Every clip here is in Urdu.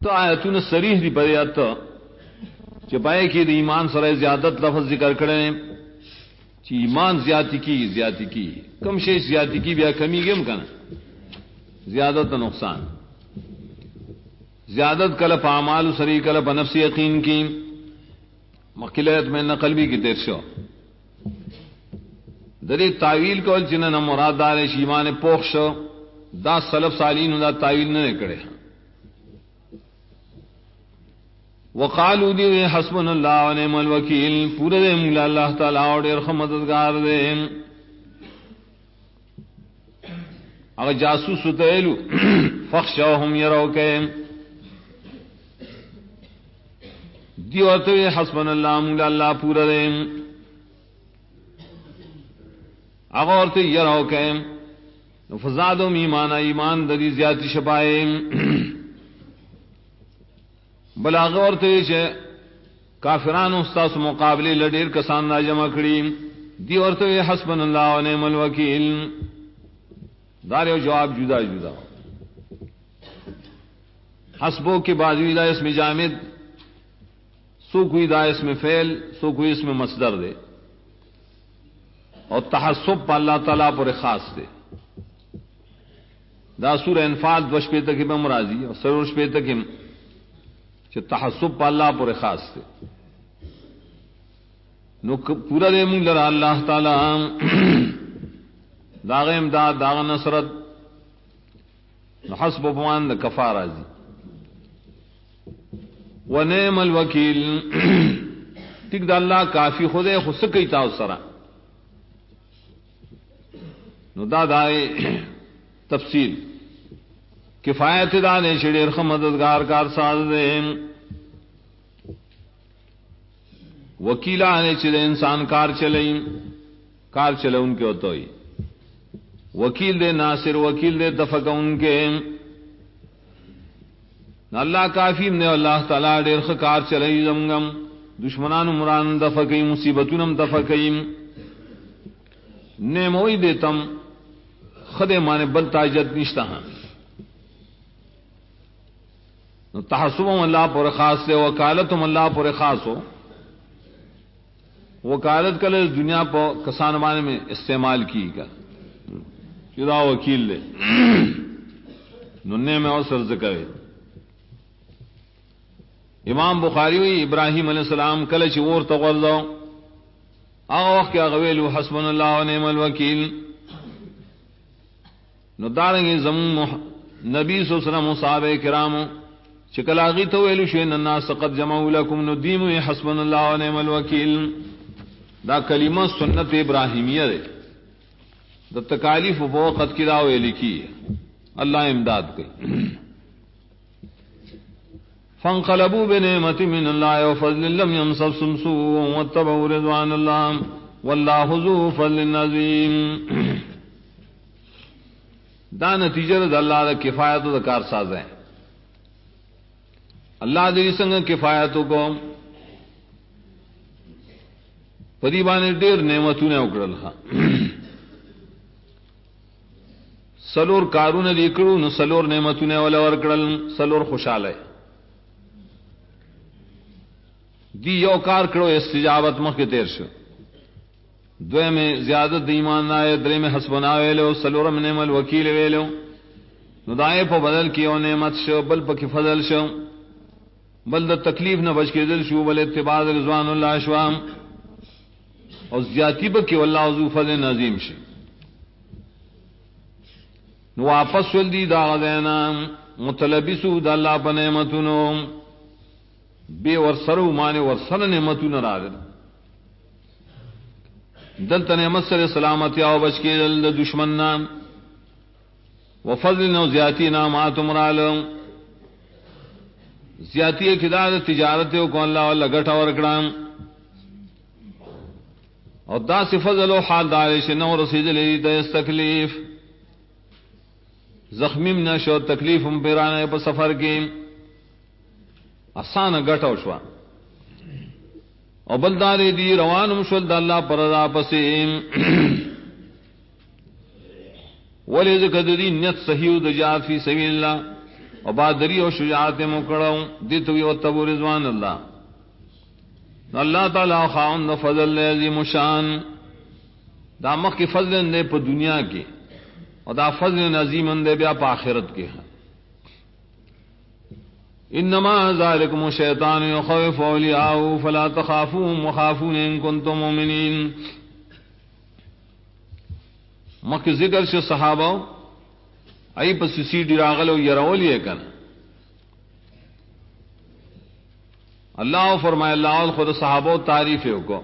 تو آیتون صریح دی بریات چې پای کې د ایمان سره زیادت لفظ ذکر کړي چې ایمان زیاتی کی کم شی زیاتی کی بیا کمی گم کنه زیادت نقصان زیادت کله په اعمال سری کله په نفس یقین کی مقلت میں نقل بھی کی تیر شو دری تعویل کول چې نه مراد دار ایمان پوخ شو دا سلف صالحین دا تعویل نه کړي وقالو دی حسبنا اللہ ونعم الوکیل پورا دے مولا اللہ تعالی اور ډیر مددگار دے اگر جاسوس تیلو فخشوهم یروکے دیو تو حسبنا اللہ مولا اللہ پورا دے اگر تو یروکے فزادهم ایمان دری زیادتی شپائے بلاغ ورته چې کافرانو استاد مقابله لډیر کسان را جمع کړي دی ورته حسبنا الله ونعم الوکیل دار یو جواب جدا حسبو کے بعد دا اسم جامد سو کوئی دا اسم فعل سو کوئی اسم مصدر دے اور تحسب پا اللہ تعالیٰ پر خاص دے دا سورہ انفال دوش پہ تک مرازی اور سروش پہ تک کہ تحسب پا اللہ پر خاص تھے نو پورا دے مونگ لرا اللہ تعالی داغ امداد داغ نصرت نو حسب پوان دا کفا رازی ونعم الوکیل ٹک دا اللہ کافی خودے خود سکی تاو سرا نو دا دائے تفصیل کفایت دانے شڑیر مددگار کار ساز دے وکیلانے چلے انسان کار چلے ان کے ہوتا ہی وکیل دے ناصر وکیل دے دفق ان کے اللہ کافی نے اللہ تعالیٰ ڈیر کار چلے زمگم دشمنان مران دفقی مصیبتونم دفقی نیموئی دیتم خدے مانے بل تاجت نشتا ہاں تحسبم اللہ پر خاص سے وکالتم اللہ پر خاص ہو وکالت کل دنیا پر کسان مانے میں استعمال کی کا چدا وکیل لے ننے میں اور سرز کرے امام بخاری ہوئی ابراہیم علیہ السلام کل چور تغرزو آغا کیا غویلو حسبنا اللہ ونعم الوکیل نو دارنگی زمون نبی صلی اللہ علیہ وسلم صحابہ کرامو چکلاغی تو ویلو شوین الناس قد جمعوا لکم ندیمو حسبنا اللہ ونعم الوکیل دا کلمہ سنت ابراہیمیہ دے دا تکالیف و وقت کی دا ویلی کی اللہ امداد کی فانقلبوا بنعمت من اللہ وفضل لم يمسسهم سوء واتبعوا رضوان اللہ واللہ ذو فضل عظیم دا نتیجہ دا اللہ دا کفایت دا کار ساز ہے اللہ دې څنګه کفایت وکم پدی باندې ډېر نعمتونه وکړل ها سلور کارونه لیکړو نو سلور نعمتونه ولا ورکړل سلور خوشاله دی یو کار کړو استجابت مخ کې تیر شو دوی میں زیادت ایمان آئے درے میں حسبنا ویلو سلورم نعم الوکیل ویلو نو دائے پا بدل کیو نعمت شو بل پا کی فضل شو بل دا تکلیف نہ بچ کے دل شو بل اتباع رضوان اللہ شوام اور زیادتی بکی واللہ ذو فضل عظیم شو نو واپس ولدی دا غدینا مطلبسو دا اللہ پا نعمتونو بے ورسرو مانے ورسر نعمتون را دل دلتا نعمت سر سلامتی آو بچ کے دل دشمن نام وفضل نو زیادتی نامات مرالو زیادتی کدا تجارتوں کو اللہ والا گٹھا ورکڑام اور دا سے فضل و حال دارش نو رسید لی دس تکلیف زخمیم نشو تکلیف ہم پیرانے پر سفر کی آسان گٹھا شوا اور بلدارے دی روان مشل اللہ پر رضا پسیم ولی ذکر دی نیت صحیح دجات فی سبیل اللہ اور بہادری اور شجاعت مکڑوں دیت ہوئی اور تبو رضوان اللہ اللہ تعالی خاوند فضل عظیم شان دا مخ کی فضل دے پا دنیا کی اور دا فضل عظیم دے بیا پا آخرت کے انما ذالکم الشیطان یخوف اولیاءه فلا تخافوهم وخافون ان کنتم مؤمنین مخ ذکر سے صحابہ ای پس سی ڈی راغلو یرولی کن اللہ فرمائے اللہ خود صحابہ تعریف کو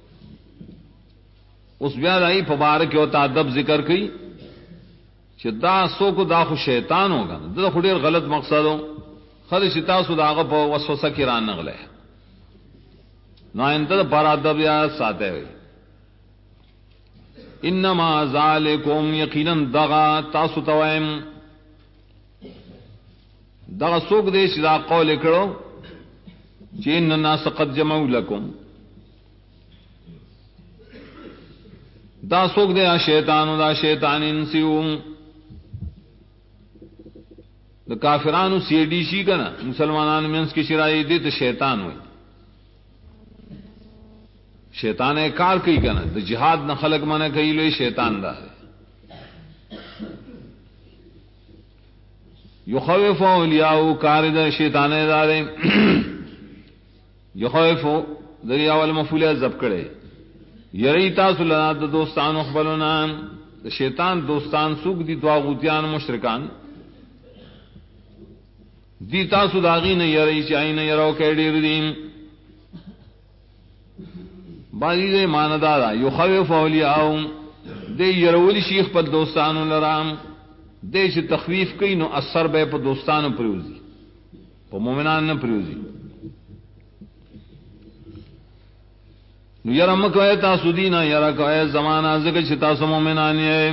اس بیاد آئی پبارک و تعدب ذکر کی کہ دا سو کو دا خو شیطان ہوگا دا خو دیر غلط مقصد ہو خد شتا سو دا غا پا وسوسہ کی ران نغلے نا انتا دا پر عدب یا ساتے ہوئی انما ذالکم یقینا دغا تاسو توائم دغا سوک دے شدا قول اکڑو چین الناس قد جمعوا لکم دا سوک دے شیطانو دا شیطان انسیوم دا کافرانو سی ڈی شی کنا مسلمانان منس کی شرائی دی تو شیطان ہوئی شیطان کار کئی کنا دا جہاد نہ خلق منا کئی لوئی شیطان دا ہے یخوف اولیاء کار دا شیطان دارے یخوف دریا والمفولیہ زب کڑے یری تاسو لنا دا دوستان اخبرنا دا شیطان دوستان سوک دی دواغوتیان مشرکان دی تاسو داغی نے یری چاہی نے یرو کہ دیر دین بازی دے ماندارا یخوف اولیاء دے یرولی شیخ پر دوستانو لرام دے چھ تخویف کئی نو اثر بے پا دوستانو پریوزی پا مومنان نا پریوزی نو یرم کوئے تاسو دینا یرا کوئے زمانہ ذکر چھ تاسو مومنانی ہے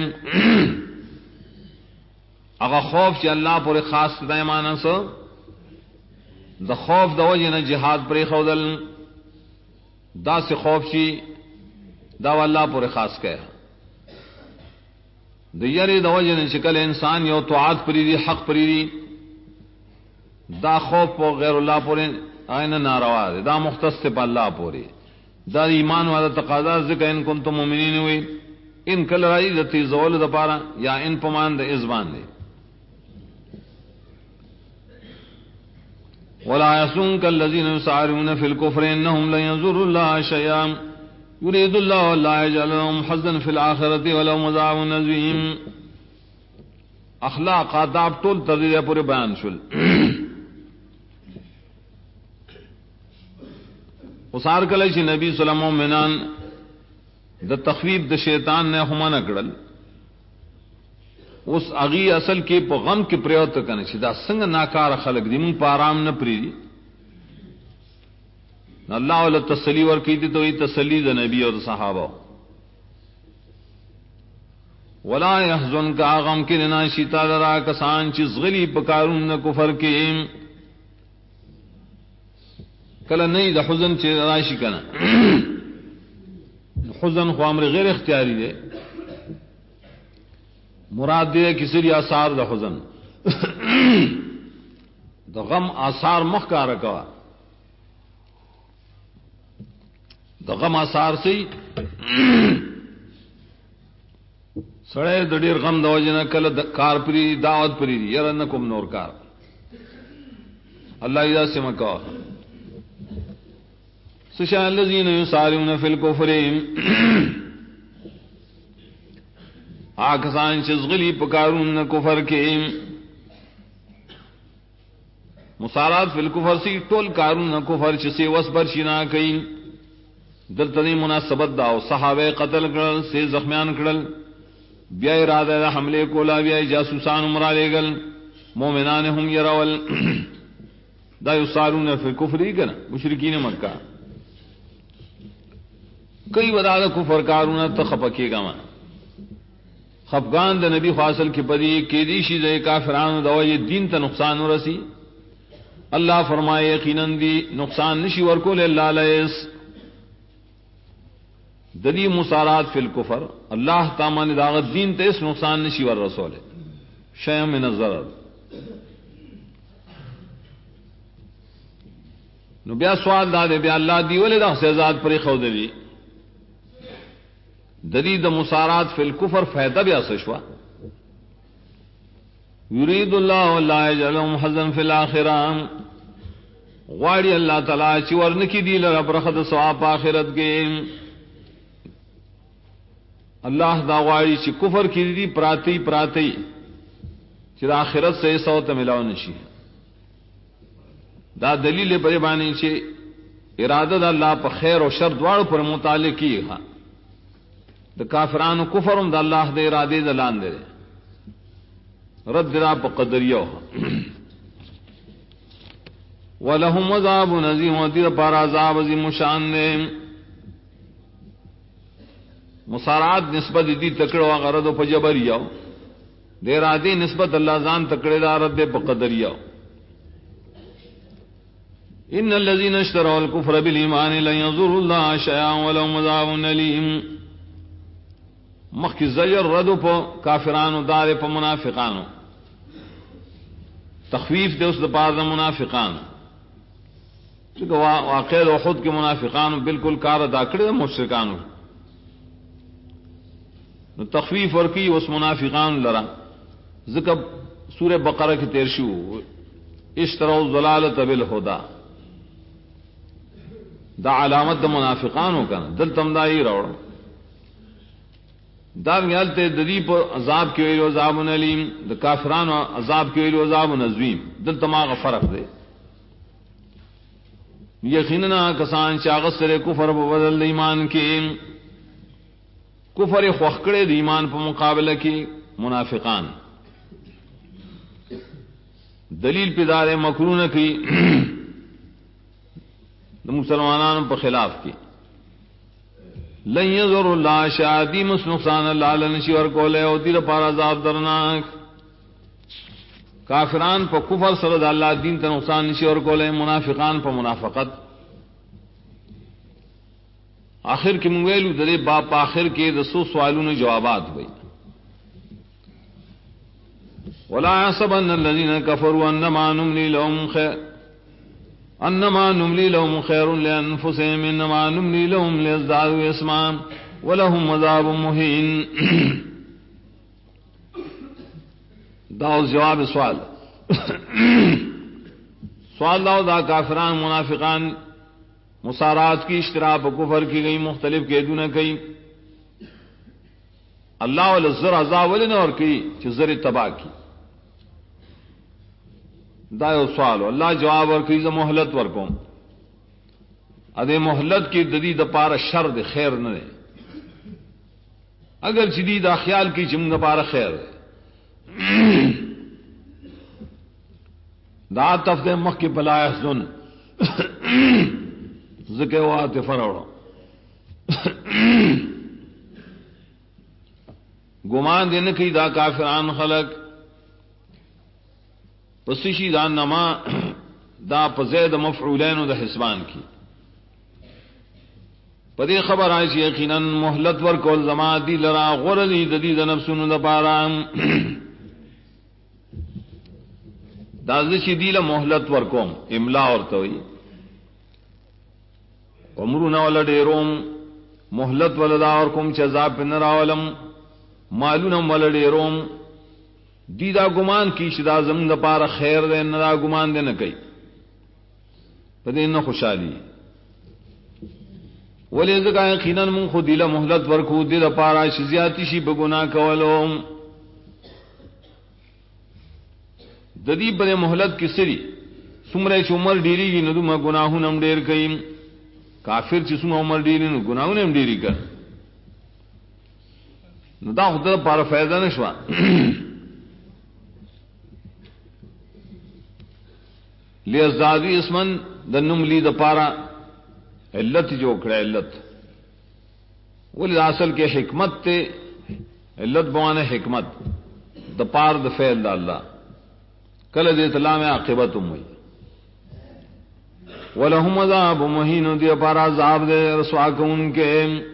اگا خوف چھ اللہ پوری خاص دے مانا سو دا خوف دا وجہ نا جہاد پری خودل دا سے خوف چی دا واللہ پوری خاص کہا دا یری دا وجہ نا چکل انسان یو طاعت پری دی حق پری دی دا خوف پو غیر اللہ پوری آئین ناروا دی دا مختص پا اللہ پوری دا ایمان والا تقاضا ذکر ان کنتم مومنین ہوئی ان کل رائی دا تیزول دا پارا یا ان پمان دا ازبان دی ولا يحزنك الذين يسارعون في الكفر انهم لن يضروا الله شيئا يريد الله لا يجعل لهم حظا في الاخره ولهم عذاب عظيم اخلاق آداب طول تذیر پورے بیان شل اسار کلش نبی صلی اللہ علیہ وسلم دا تخویب دا شیطان نے ہمانا کڑل اس اغی اصل کے پا غم کے پریوت کرنے چی دا سنگ ناکار خلق دی من پا آرام نہ پریدی اللہ علیہ تسلی ورکی دی تو یہ تسلی دا نبی اور دا صحابہ ولا يحزن کا غم کے ننا شیطا درا کسان چیز غلی پکارون نہ کفر کے کلا نہیں دا حزن چی راشی کنا حزن خو امر غیر اختیاری دے مراد دے کسی لی آثار دا حزن دا غم آثار مخ کا رکوا دا غم آثار سی سڑے دا دیر غم دا وجنا کل کار پری دعوت پری یرنکم نور کار اللہ اذا سے مکوا سشاء الذین یسارعون فی الکفر آکسان چزغلی پکارون کفر کے مسارات فی الکفر سی ٹول کارون کفر چسی وسبر شنا کئی دلتنی مناسبت داو صحابہ قتل کرل سے زخمیان کرل بیا ارادہ دا حملے کولا بیا جاسوسان عمرہ لے گل مومنان ہم یرول دا یسارون فی الکفر ہی کنا مشرکین مکہ کئی ودا دا کفر کارون تخپکے گا ماں خفگان دا نبی خواصل کی پدی کی دیشی دے کافران دا وجہ دین تا نقصان رسی اللہ فرمائے یقیناً دی نقصان نشی ورکول اللہ لیس دلی مسارات فی الکفر اللہ تامان داغت دین تا اس نقصان نشی ور رسول شیم من الضرر نو بیا سوال دا دے بیا اللہ دی ولې دا سزاد پرې خو دی ددی د مسارات فی الکفر فائدہ بیا سشوا یرید اللہ لا یجعلهم حظا فی الاخرہ غواړي اللہ تعالی چې ورنکی دی لره برخه د ثواب آخرت کې اللہ دا غواړي چې کفر کې دی پراتی چې آخرت سے سو ته ملاو نشي دا دلیل پر باندې چې اراده د الله په خیر او شر دواړو پر متعلق کیږي د کافرانو کفرم د الله د اراده د لاندې رد را په قدریو ولهم عذاب عظیم ودیر پر عذاب عظیم شان نے مسارات نسبت دی تکړه او غرض په جبریو د اراده نسبت الله ځان تکړه دا رد په قدریو ان الذين اشتروا الكفر بالایمان لن يضروا الله شيئا ولهم عذاب الیم مخ کی زجر ردو پا کافرانو دار پا منافقانو تخفیف دے اس دپار دا منافقانو چونکہ واقع احد کے منافقانو بالکل کار ادا کرے دا مشرکانو تخفیف ورکی اس منافقانو لرا ذکر سورہ بقرہ کی تیرشو اشتروا الضلالۃ بالہدی دا علامت دا منافقانو کا دل تمدائی روڑ دا غیالتے ددی پر عذاب کی ویلو عذاب علیم دا کافران عذاب کی ویلو عذاب عظیم دل تماغ فرق دے یقیناً کسان چاغت سرے کفر بدل ایمان کی کفر خوخکڑے دی ایمان پر مقابلہ کی منافقان دلیل پیدار مکرون کی مسلمانان پر خلاف کی لن یضر اللہ شادی مس نقصان اللہ لنشی ور کولے او دیر پار عذاب درناک کافران پر کفر سرد اللہ دین تا نقصان نشی ور کولے منافقان پر منافقت آخر کی مویلو درے باپ آخر کے دسو سوالوں نے جوابات ہوئی ولا يحسبن الذين كفروا انما نملي لهم خير لانفسهم انما نملي لهم ليزدادوا اثما ولهم عذاب مهين داؤ جواب سوال داؤ دا کافران منافقان مسارات کی اشتراک کفر کی گئی مختلف قیدوں نے کئی اللہ والزر عذاب ولن اور کی زر تباہ کی دایو سوال اللہ جواب اور کئی محلت ورکوم ادے محلت کی ددی دپار شر د خیر نہ دے اگر جدید خیال کی چم دپار خیر دا تفد مخ کی بلا احسن زکے وات فروڑو گمان دین کی دا کافران خلق پسشی دا نما دا پزید مفعولین دا حسبان کی پدی خبر آئی چی یقیناً محلت ورکول زما دی لرا غرلی ددی دا نفسون دا پارام دا زشی دی لمحلت ورکوم املا ورطوئی عمرون والا ڈیروم محلت ولدا ورکوم چذاب پنراولم مالونم والا ڈیروم دیدا گمان کی شدا زمین دا پارا خیر دے ندا گمان دے نہ کئی پدے نہ خوشحالی ولی ذکا یقیناً من خود دیلا محلت ورکو دی دا پارا شزیاتی شی بگنا کولو ددی پر محلت کی سری سمرے چ عمر ڈیری گی ندو ما گناہوں نم ڈیر کئیم کافر چ سم عمر ڈیری نو گناہوں نم ڈیری کر نو دا خود دا پارا فائدہ نشوا لیزدادی اسمن دنم لی دا پارا علت جو کڑا علت ولی اصل کے حکمت تے علت بوانے حکمت دا پار دا فعل دا اللہ کل دے اطلاع میں عاقبت ہوئی ولہم عذاب مہین دی پارا عذاب دے رسوا کون کے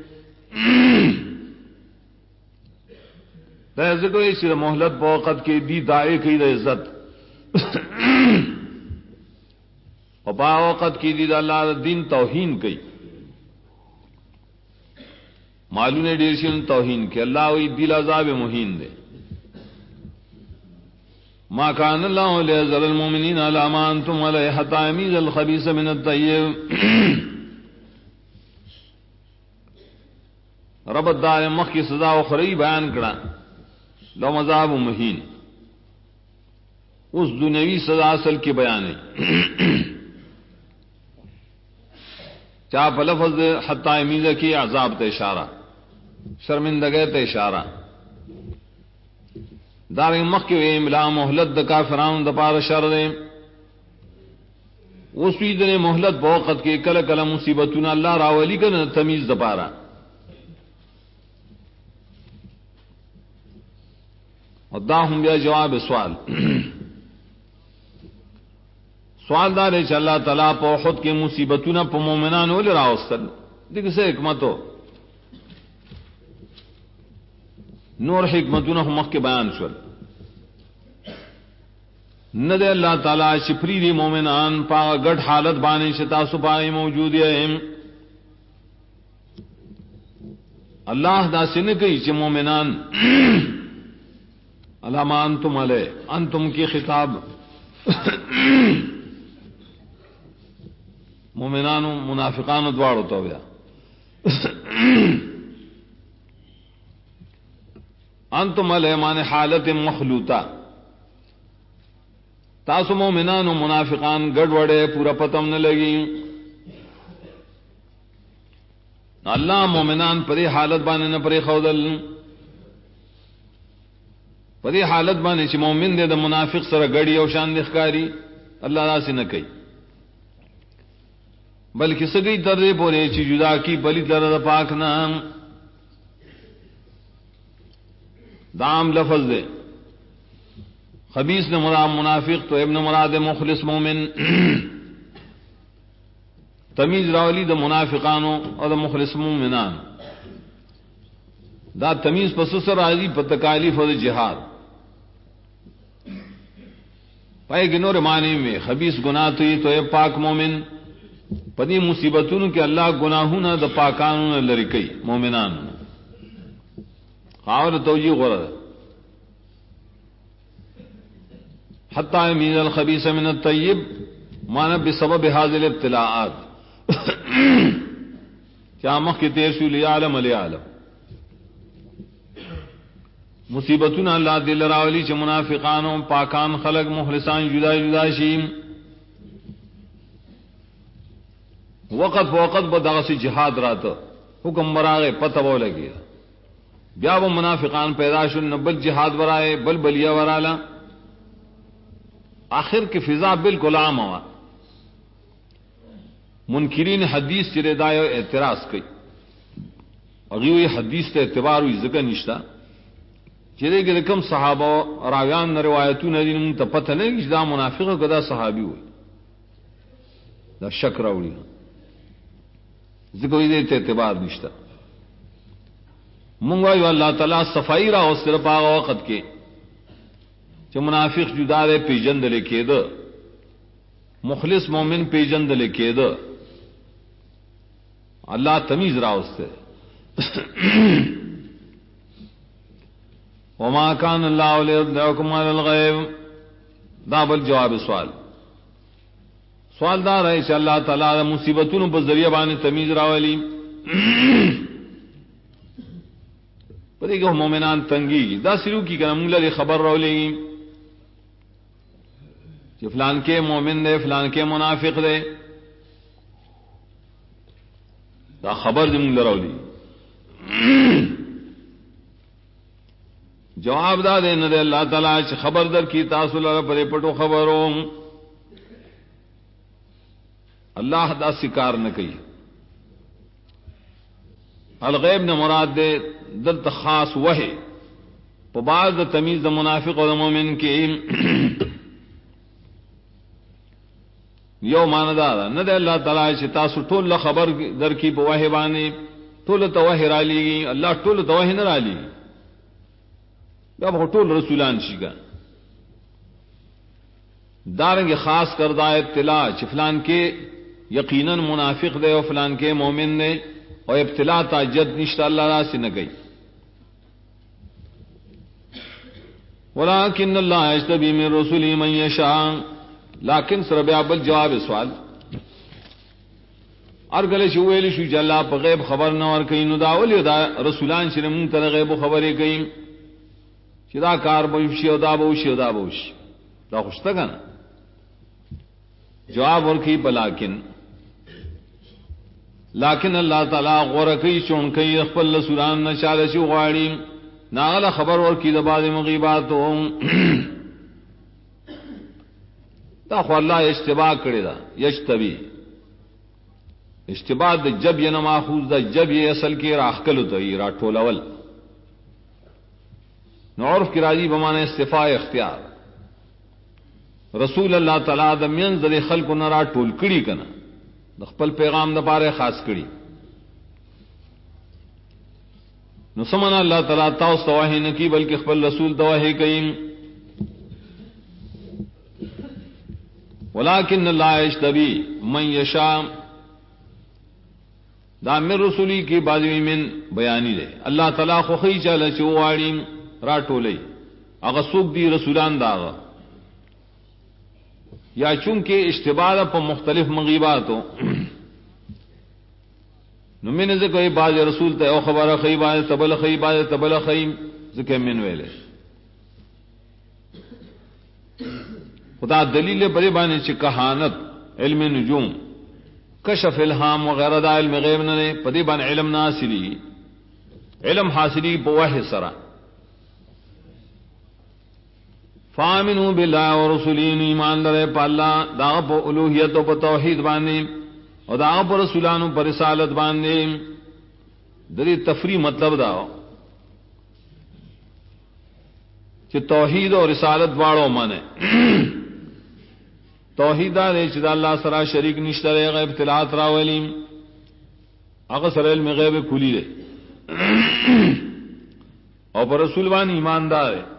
ذکر اسی محلت بوقت کی دی دائے کی دا عزت اور پا وقت کی دی اللہ دین توہین کی معلوم نے ڈیرشن توہین کہ اللہ وی دل عذاب مہین دے ما كان الله ليذر المؤمنين على ما انتم عليه حتى يميز الخبيث من الطيب رب دار مخ کی سزا و خری بیان کرا لو مذاب مہین اس دنیوی سزا اصل کی بیان ہے چاپ لفظ حتی یمیز کی عذاب تے اشارہ شرمندگی تے اشارہ دار مخ کے املا مہلت د کافرانو د پار شر دے اس وی دنے مہلت بوقت کے کل کل مصیبتنا اللہ راولی کن تمیز د پارا اور دا ہم بیا جواب سوال سوال دار ہے اللہ تعالیٰ پا خود کے مصیبتنا پا مومنان ولی راوستل دیکھ سے حکمتو نور حکمتنا ہم مخ کے بیان شول ند اللہ تعالیٰ شپری دی مومنان پا گڑ حالت بانے شتا سپائی موجود ہے اللہ دا سنکئی چھ مومنان علامہ انتم علیہ انتم کی خطاب مومنانو منافقانو دوارو تو بیا انتم علیہ مانے حالت مخلوطہ تاسو مومنانو منافقان گڑ وڑے پورا پتم نہ لگی اللہ مومنان پری حالت بانے نہ پری خودل پدی حالت بانے چھ مومن دے دا منافق سر گڑی او شان دخکاری اللہ را سے نہ کئی بلکہ سگئی تردے پورے چھ جدا کی بلی ترد پاک نام دام لفظ دے خبیث نے مراد منافق تو ابن مراد مخلص مومن تمیز راولی دا منافقانو اور دا مخلص مومنان دا تمیز پسسر راضی پر تکالیف اور جہاد پائے گنور معنی میں خبیث گناہ تو یہ تو اے پاک مومن پدی مصیبتوں کہ اللہ گناہوں نہ دا پاکانوں نہ لرکئی مومنان خاور توجیہ غرد حتی یمیز الخبیث من الطیب مانا بسبب حاضر ابتلاعات کیا مخ کی تیرشو لیعلم لیعلم مصیبتنا اللہ دل راولی چھ منافقانوں پاکان خلق مخلصان جدا جدا شیم وقت فوقت بدغسی جہاد راتا حکم براغے پتہ بو لگی بیا وہ منافقان پیدا شن بل جہاد برائے بل بلیہ ورالا آخر کی فضا بالکل عام ہوا منکرین حدیث چرے دائے اعتراض کی اگیوی حدیث تے اعتبار ہوئی ذکر نشتا چرے کہ رکم صحابہ راویان روایتوں نے دین تا پتہ نہیں کہ دا منافق کدا صحابی ہوئی دا شک راوڑی ذکر ہوئی تے اعتبار نشتا منگوائی اللہ تعالیٰ صفائی راو صرف آغا وقت کے چھ منافق جدا دے پیجند لکے دا مخلص مومن پیجند لکے دا اللہ تمیز راو سے وما كان الله ليطلعكم على الغيب دا بل جواب سوال دار ہے کہ اللہ تعالی مصیبتوں پر ذریعہ بانے تمیز راولی پتہ کہ مومنان تنگی دا سرو کی کہ منگلہ خبر راولی کہ فلان کے مومن دے فلان کے منافق دے دا خبر دے منگلہ راولی جواب دا دے نہ دے اللہ تعالیٰ چھ خبر در کی تاسو لگا پرے پٹو خبروں اللہ دا سکار نہ کئی الغیب نے مراد دے دلت خاص وحی پا بعض دا تمیز دا منافق و دا مومن کی یو ماندارا نہ دے اللہ تعالیٰ چھ تاسو ٹول خبر در کی پا وحی بانے ٹول تا وحی را لیگی اللہ ٹول تا وحی نہ را لیگی اب ٹول رسولان شیگا دارنگ خاص کردہ ابتلا فلان کے یقیناً منافق دے اور فلان کے مومن نے اور ابتلا تا جد نشتا اللہ را سے نہ گئی ولیکن اللہ یجتبی من رسوله من یشاء لیکن سر بیابل جواب سوال ارگل شویل شو جلا په غیب خبر نہ ور کین دا اولی دا رسولان شنه مون تر غیب خبرې کین چې دا کار به شي او دا به شي او دا به شي دا خوشته کنه جواب ورکی لیکن اللہ تعالی غورکی چون کئی خپل رسولان نشاله شو غواړي ناغله خبر ورکی د بعض مغیباتو دا خو الله اشتباه کړی دا یشتبی اشتباه د جب یې نه ماخوذ دا جب یې اصل کې راخکلو ته یې راټولول نو عرف کی راضی بمانه استفاء اختیار رسول اللہ تعالی د منزل خلق نه را ټول کړي کنه د خپل پیغام د پاره خاص کړي نو سمنا اللہ تعالی تاسو توهین کی بلکہ خپل رسول توهی کین ولکن اللہ یجتبی من یشاء دا من رسولی کی بازوی من بیانی دے اللہ تعالی خو خی چاله چواړي را ټولې هغه څوک دی رسولان داغه یا چونکہ اشتباہ پر مختلف مغیباتوں نمین سے کوئی باز رسول تے او خبر خی باز تبل خی باز تبل خی ذکر من ویلے خدا دلیل بڑے بانے چ کہانت علم نجوم کشف الہام وغیرہ دا علم غیب نے پدی بان علم ناصلی علم حاصلی بوحی سرا فامنوا بالله ورسوله ایمان لرے پا اللہ دا پا الوہیت و پا توحید باندے اور دا پا رسولان و پا رسالت باندے دری تفریح مطلب دا کہ توحید و رسالت باڑو مانے توحید دا دے چدا اللہ سرا شریک نشتہ رے غیب اطلاعات راولیم اگر سر علم غیب کھلی دے اور پا رسول بان ایماندار ہے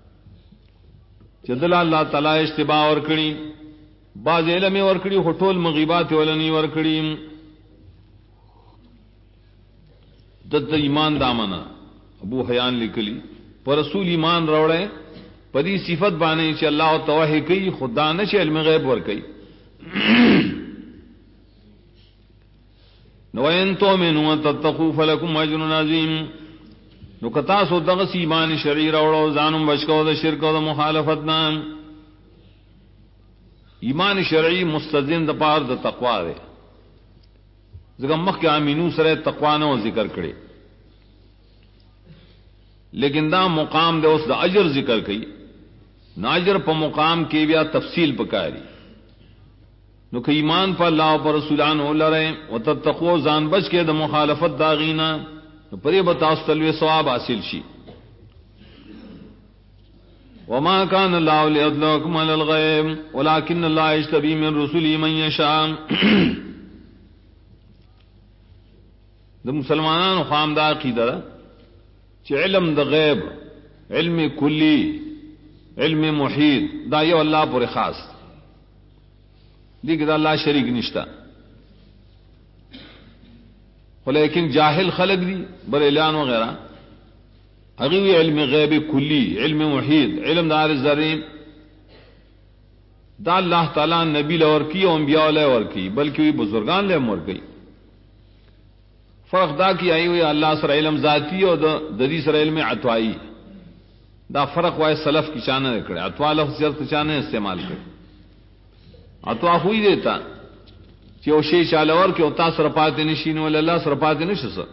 جدل اللہ تعالی اشتباہ ورکڑی بعض علم ورکڑی خطول مغیبات ولنی ورکڑی دد ایمان دامنا ابو حیان لکلی پر رسول ایمان روڑے پدی صفت بانے چ اللہ توحی کی خدا نہ چ علم غیب ورکئی نوین تو منو تتقوا فلکم اجر عظیم نو کتا سو دغس ایمان شرعی راوړو ځانم بچکو د شرک او د مخالفت نه ایمان شرعی مستلزم د پار د تقوا دی ځکه مخکې امینو سره تقوا نه ذکر کړي لیکن دا مقام د اوس د اجر ذکر کړي ناجر په مقام کې بیا تفصیل پکاري نو که ایمان په الله او رسولان ولرئ او تتقوا ځان بچ کې د مخالفت داغینا پری بتاس تلوی ثواب حاصل شي وما كان الله ليطلعكم على الغيب ولكن الله يجتبي من رسله من يشاء د مسلمانانو خامدا عقیده چې علم د غیب علم کلی علم محیط دا یو الله پر خاص دیګ دا الله شریک نشتا لیکن جاہل خلق دی بر اعلان وغیرہ اگوی علم غیب کلی علم محیط علم دار الذرین دا اللہ تعالی نبی لور کی اور انبیاء علیہ ور کی بلکہ وی بزرگان لے مر گئی فرق دا کی آئی ہوئی اللہ سر علم ذاتی اور ددی سر علم عطوائی دا فرق وائے سلف کی چانے کرے عطوا لفظ صرف چانے استعمال کرے عطوا ہوئی دیتا چې او شی چالور کې او تاسو رپاتې نشین ول الله سره پاتې نشي سر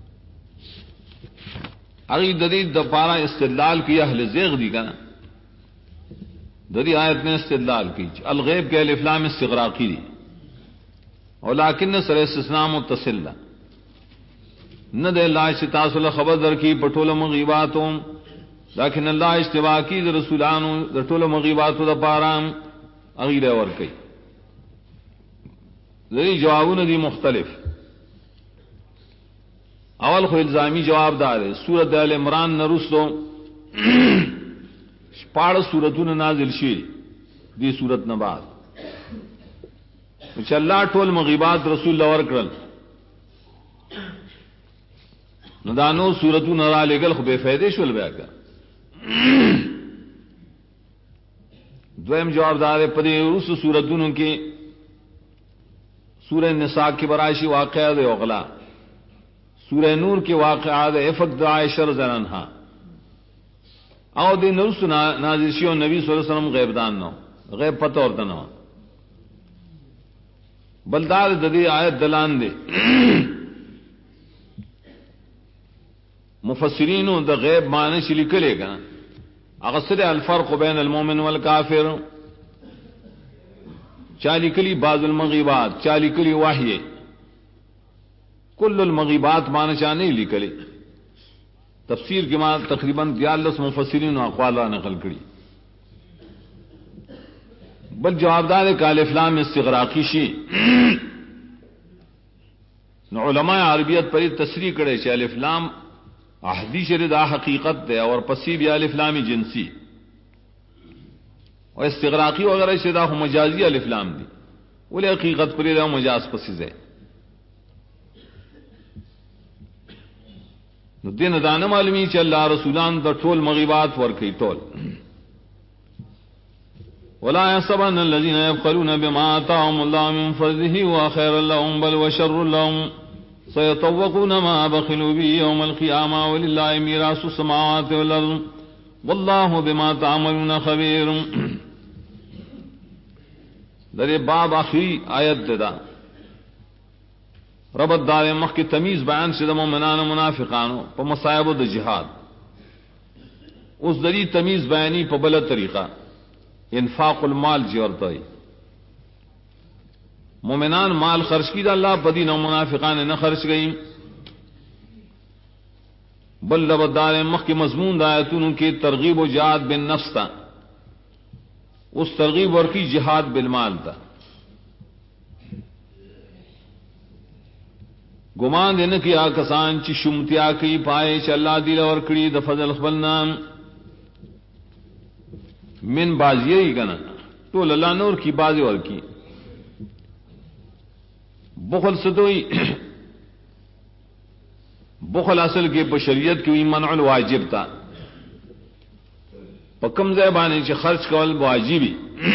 هغه د دې د پارا استدلال کی اهل زیغ دی کنه د دې آیت نے استدلال کی الغیب کے الف لام استغراقی دی ولکن سره استثناء متصل نہ دے الله چې تاسو له خبر درکې پټول مغیباتو لیکن الله اشتباه کی رسولانو د ټول مغیباتو د پارا هغه ور کوي ذری جوابونه دی مختلف اول خو الزامی جواب دار ہے سورۃ ال عمران نرسو 14 سورتونه نازل شي دی صورت نہ بعد چې الله ټول مغیبات رسول الله ورکړل نو دا نو صورتونه را لګل خو به فائدې شول بیا کا دویم جوابدار په دې اوس صورتونو کې سورہ نساء کې براشي واقعہ د اغلا سورہ نور کې واقعہ د افق د عائشہ رضی الله عنها او د نور نازل شو نبی صلی الله علیه وسلم غیب دان نو غیب پتہ ورته نو بلدار د دې آیت دلان دي مفسرینو د غیب معنی شلی کړي کنه هغه سره الفرق بین المؤمن والکافر چالی کلی بعض المغیبات چالی کلی وحی کل المغیبات معنی چانے لکھلی تفسیر کے معنی تقریباً 42 مفسرین و اقوال نقل کری بل جوابدار کہ الف لام استغراقی شی نو علماء عربیت پر تصریح کرے کہ الف لام احدی شردا حقیقت دے اور پسی بھی الف لام جنسی اور استغراقی وغیرہ شدا ہو مجازی الف لام دی ولی حقیقت پر دا مجاز پسی دے نو دین دان معلومی چې الله رسولان د ټول مغیبات ورکی ټول ولا يحسبن الذين يبخلون بما آتاهم الله من فضله وخير لهم بل وشر لهم سيطوقون ما بخلوا به يوم القيامة ولله ميراث السماوات والأرض والله بما تعملون خبير در باب آخری آیت دا ربط دار مخ کی تمیز بیان سے مومنان و منافقانو پا مصائب و دا جہاد اس دری تمیز بیانی پا بلد طریقہ انفاق المال جورتا ہے مومنان مال خرچ کی دا اللہ پدین و منافقان نہ خرچ گئی بل ربط دار مخ کی مضمون دایتون کی ترغیب و جہاد بن نفس تا اس ترغیب اور کی جہاد بالمال تا گمان دین کی آکسان چی شمتیا کی پائے چ اللہ دل اور کڑی د فضل خپلنا من بازی کنا تو اللہ نور کی بازی اور کی بخل ستوئی بخل اصل کے بشریت کی منع الواجب تا پکم زیبانی چی خرچ کول واجبی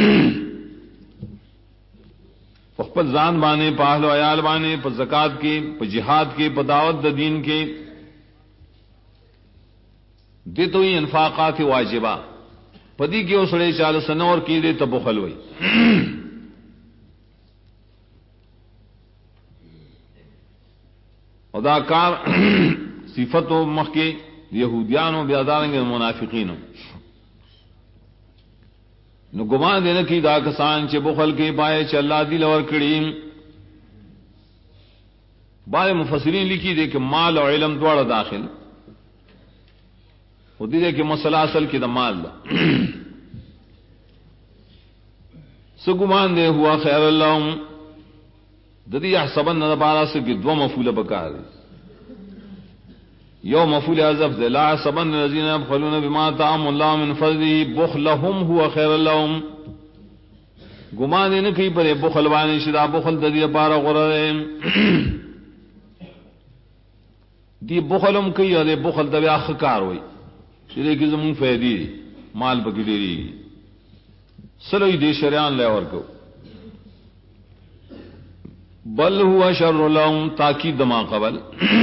پخپل زان بانے پاہل و عیال بانے پا زکاة کے پا جہاد کے پا دعوت دا دین کے دیتو ہی انفاقات واجبہ پدی کے اسڑے چال سنور کی دے تب بخل ہوئی اداکار صفت و مخ کے یہودیان و بیادارنگ منافقین نو گمان دینا کی دا کسان چے بخل کے پائے چے اللہ دل اور کریم بارے مفسرین لکھی دے کہ مال اور علم دوڑا داخل وہ دے کہ مسئلہ اصل کی دا مال دا سو گمان دے ہوا خیر اللہم ددی احسبن نبارا سے کہ دو مفول بکار یو مفعول حذف دے لا حسبن الذين يبخلون بما آتاهم الله من فضله بخلهم هو خير لهم گمان نے کی پر بخل وانی شدا بخل ددی پارا غرے دی بخلم کی اور بخل دبی اخ کار ہوئی شری کی زمون فیدی مال بگیری سلوی دی شریان لے اور کو بل هو شر لهم تاکید ما قبل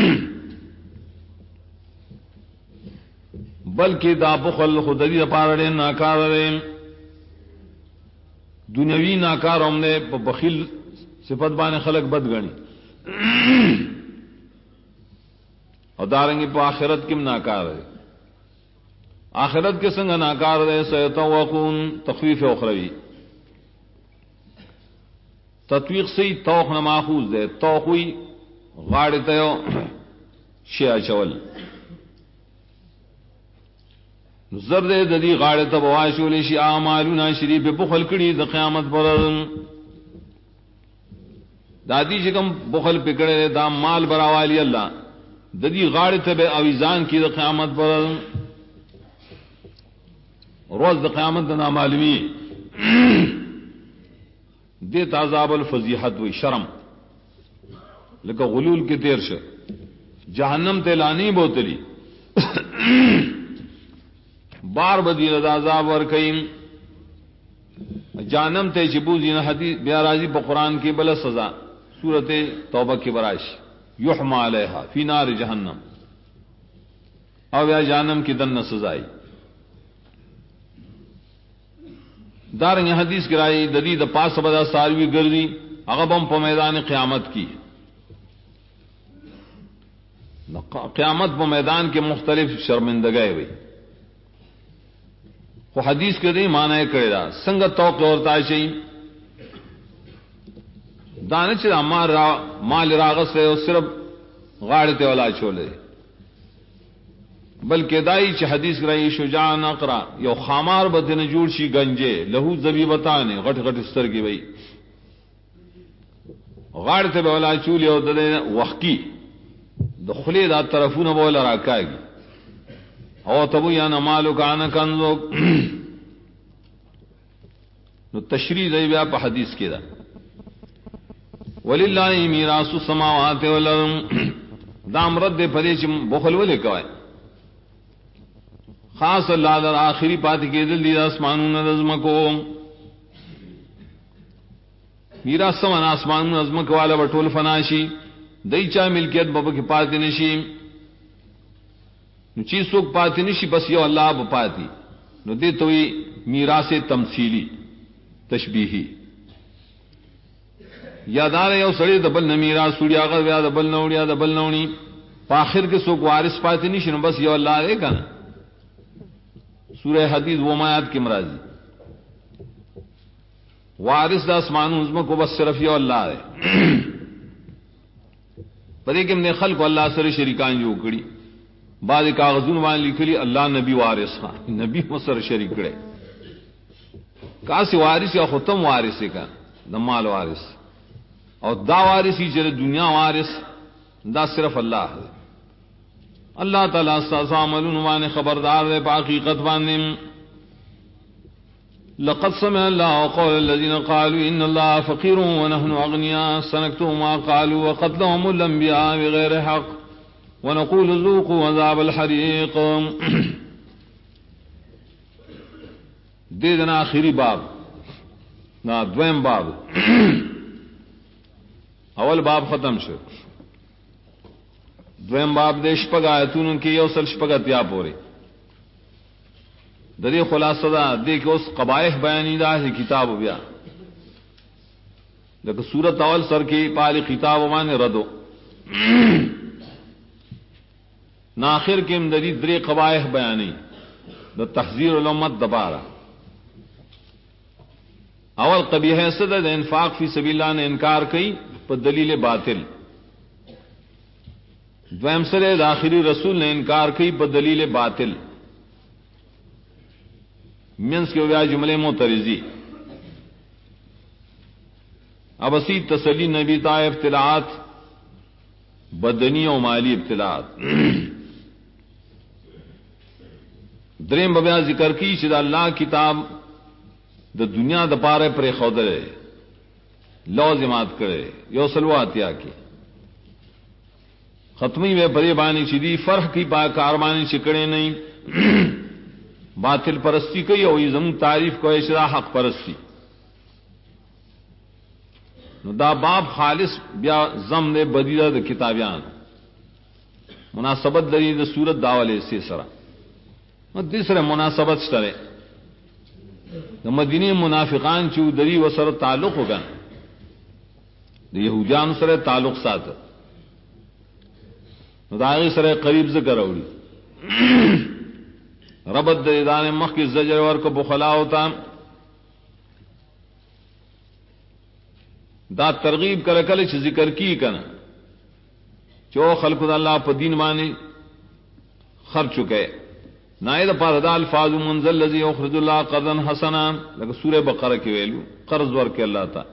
بلکہ دا بخل خودی پارڑے ناکار رہے دنیاوی ناکار ہم نے بخیل صفت بانے خلق بد گنی اور دارنگی پا آخرت کم ناکار رہے آخرت کے سنگ ناکار رہے سیتوقون تخفیف اخروی تطویق سے توق نہ ماخوذ دے توقوی غاڑ تیو شیع چول زرد ددی غاڑ تب واشولی شی اعمالنا شریف بخل کڑی د قیامت پر دادی جکم بخل پکڑے دا مال براوالی اللہ ددی غاڑ تب اویزان کی د قیامت پر روز د قیامت دا معلومی دیت عذاب الفضیحت وی شرم لکہ غلول کی تیر سے جہنم تے لانی بوتلی بار بدی رضا عذاب ورکیم جہنم تے چبوزی نہ حدیث بیا راضی پا قرآن کی بلا سزا سورت توبہ کی برائش یحما علیہا فی نار جہنم او یا جہنم کی دن سزائی دارنگ حدیث کرائی ددید پاس بدا ساروی گردی اغبم پا میدان قیامت کی قیامت پا میدان کے مختلف شرمندگئے ہوئی وہ حدیث کے دی معنی کرے دا سنگت توقع ہوتا چاہیے دانچ مال راغس رہے صرف غاڑتے والا چھولے بلکہ دائی چ حدیث کرائی شجاع اقرا یو خامار بدن جوڑ شی گنجے لہو زبیبتانے غٹ غٹ استر کی بئی غاڑتے والا چولے او ددے وحکی دخلی دا طرفون بولا راکائے گی او تبو یا نمالو کانا کنزو نو تشریح دی بیا پا حدیث کی دا وللہ میراث السماوات والارض دام رد پدے چ بخل ولے کوئے خاص اللہ در آخری پاتی کے دل دی آسمانون نظمکو میراث سمن آسمانون نظمک والا بطول فناشی دئی چا ملکیت بابا کی پاتی نشی نو چیز سوک پاتی نشی بس یو اللہ با پاتی نو دے توی میراث تمثیلی تشبیہی یادار یو سڑی دبل نمیرا سوڑی آغاز بیا دبل نوڑیا دبل نوڑی پاخر کے سوک وارث پاتی نہیں بس یو اللہ دے کنا سورہ حدیث وہ مایات کی مرازی وارث دا اسمان عظمہ کو بس صرف یو اللہ دے پدے کہ ہم نے خلق اللہ سر شریکان جو کری بعد کاغذون وان لکھلی اللہ نبی وارث خان نبی مسر شریک کرے کاسی وارث یا ختم وارث کا دمال وارث اور دا وارثی چلے دنیا وارث دا صرف اللہ ہے اللہ تعالیٰ استاذ عملون وان خبردار دے باقیقت وانم لقد سمع الله قول الذين قالوا ان الله فقير ونحن اغنياء سنكتب ما قالوا وقتلهم الانبياء بغير حق ونقول ذوقوا عذاب الحريق دے دنا آخری باب نا دویم باب اول باب ختم شو دویم باب دے شپگ آیتون کی یوصل شپگ اتیا پوری دری خلاصہ دا دے کہ اس قبائح بیانی دا ہے کتاب بیا لیکن سورت اول سر کی پالی کتاب مانے ردو ناخر کے امدری دری قبائح بیانی دا تحذیر الامت دبارہ اول قبیح صدد انفاق فی سبیل اللہ نے انکار کی پر دلیل باطل دویم سر داخلی رسول نے انکار کی پر دلیل باطل منس کے ویا جملے معترضی اب اسی تسلی نبی تا ابتلاعات بدنی و مالی ابتلاعات دریم ببیا ذکر کی شد اللہ کتاب دا دنیا دا پارے پر خودرے لازمات کرے یو سلواتیا کی ختمی میں بری بانی چیدی فرح کی پا کاربانی چکڑے نہیں باطل پرستی کئی او زم تعریف کو اشرا حق پرستی نو دا باب خالص بیا زم نے بدیدہ دا کتابیان مناسبت دری دا صورت داولے سے سرا تیسرے مناسبت شترے دا مدینی منافقان چو دری و سر تعلق ہوگا دا یہودیان سر تعلق ساتھ نو دا آغی سر قریب ذکر اولی ربط دا ادان مخ کی زجر ورکو بخلا ہوتا دا ترغیب کرکل چھ ذکر کی کنا چو خلق دا اللہ پا دین مانی خرچ چکے نائد پا دا الفاظ منزل لذی اخرج اللہ قرضا حسنا لکہ سورہ بقرہ کی ویلو قرض ورکے اللہ تا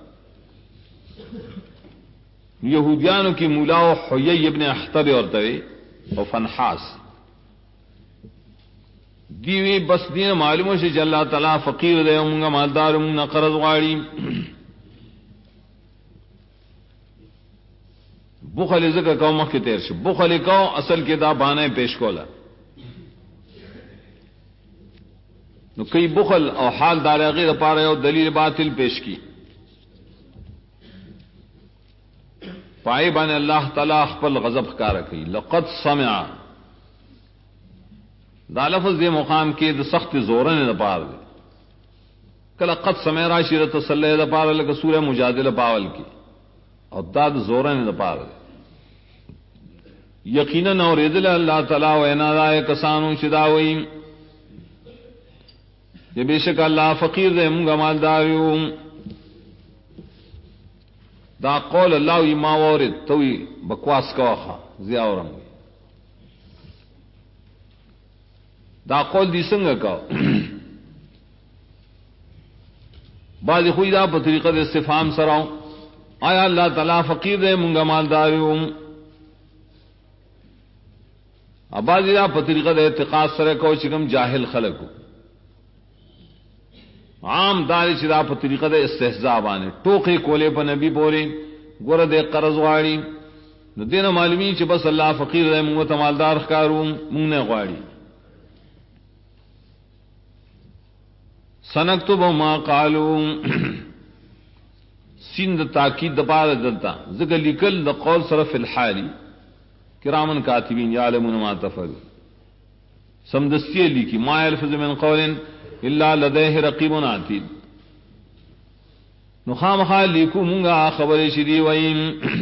یہودیانوں کی مولاو حیی ابن احتب اور توی و فنحاس دیوی بس دین معلوم شي چې الله تعالی فقیر دی او موږ مالدار موږ قرض غواړي. بخل ذکر کو مخ کې تیر شو، بخل کو اصل کې دا باندې پیش کولا. نو کئی بخل او حال دار غیر پاره او دلیل باطل پیش کی پای باندې الله تعالی خپل غضب ښکارا کوي. لقد سمع دا لفظ دې مقام کې د سخت زورن نه پاره کله قد سمع راشي د تسلی د پاره لکه سوره مجادله پاول کې او دا د زورن نه پاره یقینا اوریدل الله تعالی و انا ذا کسانو شداویم یہ بے شک اللہ فقیر دے منگا مالداریو. دا قول اللہ ما ورد توی بکواس کواخا زیاورم دا قول دی سنگا کا بعض خوی دا پا طریقہ دے استفہام سراؤ آیا اللہ تعالی فقیر دے منگا مالداریو بعض دا پا طریقہ دے اعتقاد سرکو چکم جاہل خلقو عام داری چې دا په طریقه د استهزاء باندې ټوکې کولې په نبی پورې ګوره د قرض غواړي نو دینه معلومی چې بس الله فقیر دی موږ ته مالدار ښکارو موږ نه غواړي. سنكتب ما قالوا سین د تاکید د پاره دلته ذکر لیکل د قول سره فی الحال کرامن کاتبین یعلمون ما تفعلون سمدستی لیکي ما یلفظ من قول الا لديه رقیب عتید نو خامخا لیکو مونږه خبرې شری وایي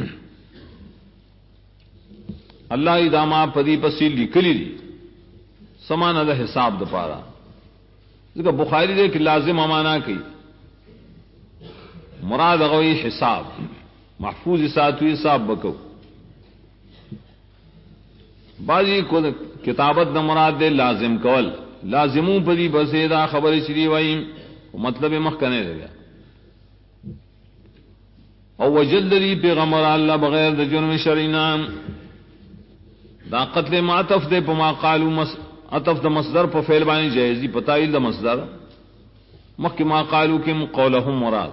الله ادامه پدی پسې لیکلی دي سمانه د حساب د پاره ځکه بخاری دې کې لازم معنا کوي مراد غوي حساب محفوظ ساتوي حساب وکاو بعضی کو کتابت د مراد دې لازم کول لازموں پدی بسیدا خبر شری وائی مطلب مخکنے دے گیا او وجلدی پیغمبر اللہ بغیر د جرم شرعینا دا قتل معطف دے پما قالو عطف د مصدر په فعل باندې جائزی پتایل د مصدر مخک ما قالو کم قولهم مراد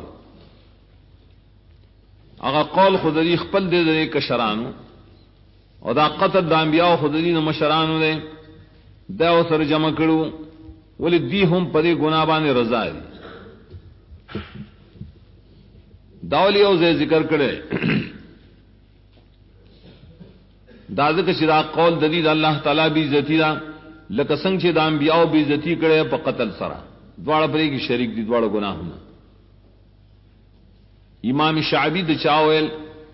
اغه قول خدای خپل دے کشرانو او دا قتل د انبیاء خدای د مشرانو دے دا سره جمع کړو ولې دی هم پدې ګناه باندې رضا دي داولی او ذکر کړي دا ځکه چې دا قول د دې الله تعالی به عزت دا لکه څنګه چې د انبیاء به عزت کړي په قتل سره دواړه پرې کې شریک دي دواړه ګناهونه. امام شعبی د چاویل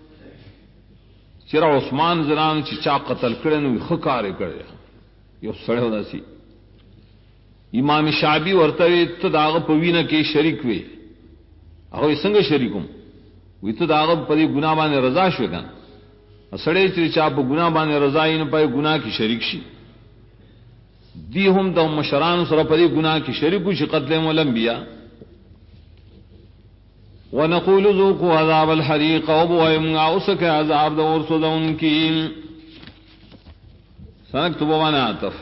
چې عثمان زران چې چا قتل کړي نو خکارې کړي یو سړی وداسي امام شعبی ورته ته داغه په وینه کې شریک وي هغه څنګه شریکوم وي ته داغه په دې ګناه باندې رضا شو کنه سړی چې چا په ګناه باندې رضا یې نه پای ګناه کې شریک شي دی هم د مشران سره په دې ګناه کې شریک شي قتل الانبیاء. ونقول ذوقوا عذاب الحریق وبوئم اوسک عذاب د اور سودون کی سنكتب وانا عطف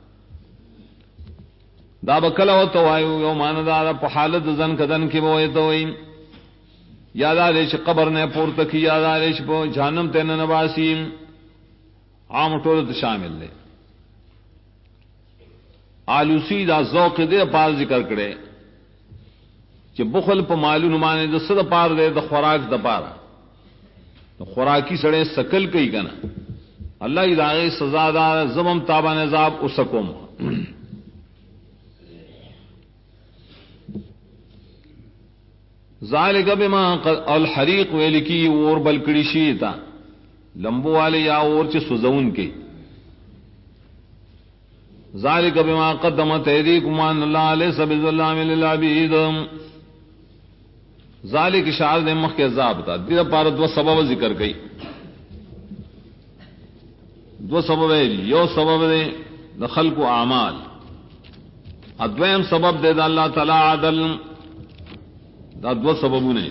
دا بکلا و توایو یو مان دا په حالت ځن کدن کې وای ته وای یاد آلې چې قبر نه پورته کی یاد آلې چې په جهنم ته نه نباسیم عام ټول ته شامل دي. آلوسی دا ذوق دې په ذکر کړي چې بخل په مالونو باندې د صد پار دې د خوراک د پاره د خوراکی سړې سکل کوي کنه اللہ ادارے سزا دار زمم تابان عذاب اسکم ذالک بما الحریق ویلکی اور بلکڑی شیتا لمبو والے یا اور چ سوزون کے ذالک بما قدمت ایدیکم ان اللہ علیہ بظلام للعبید ذالک اشعار دے مخ کے عذاب تھا دیر پار دو سبب ذکر کئی دو سبب ہے یو سبب دے د خلق و اعمال ادویم سبب دے دا اللہ تعالی عدل دا دو سببوں نے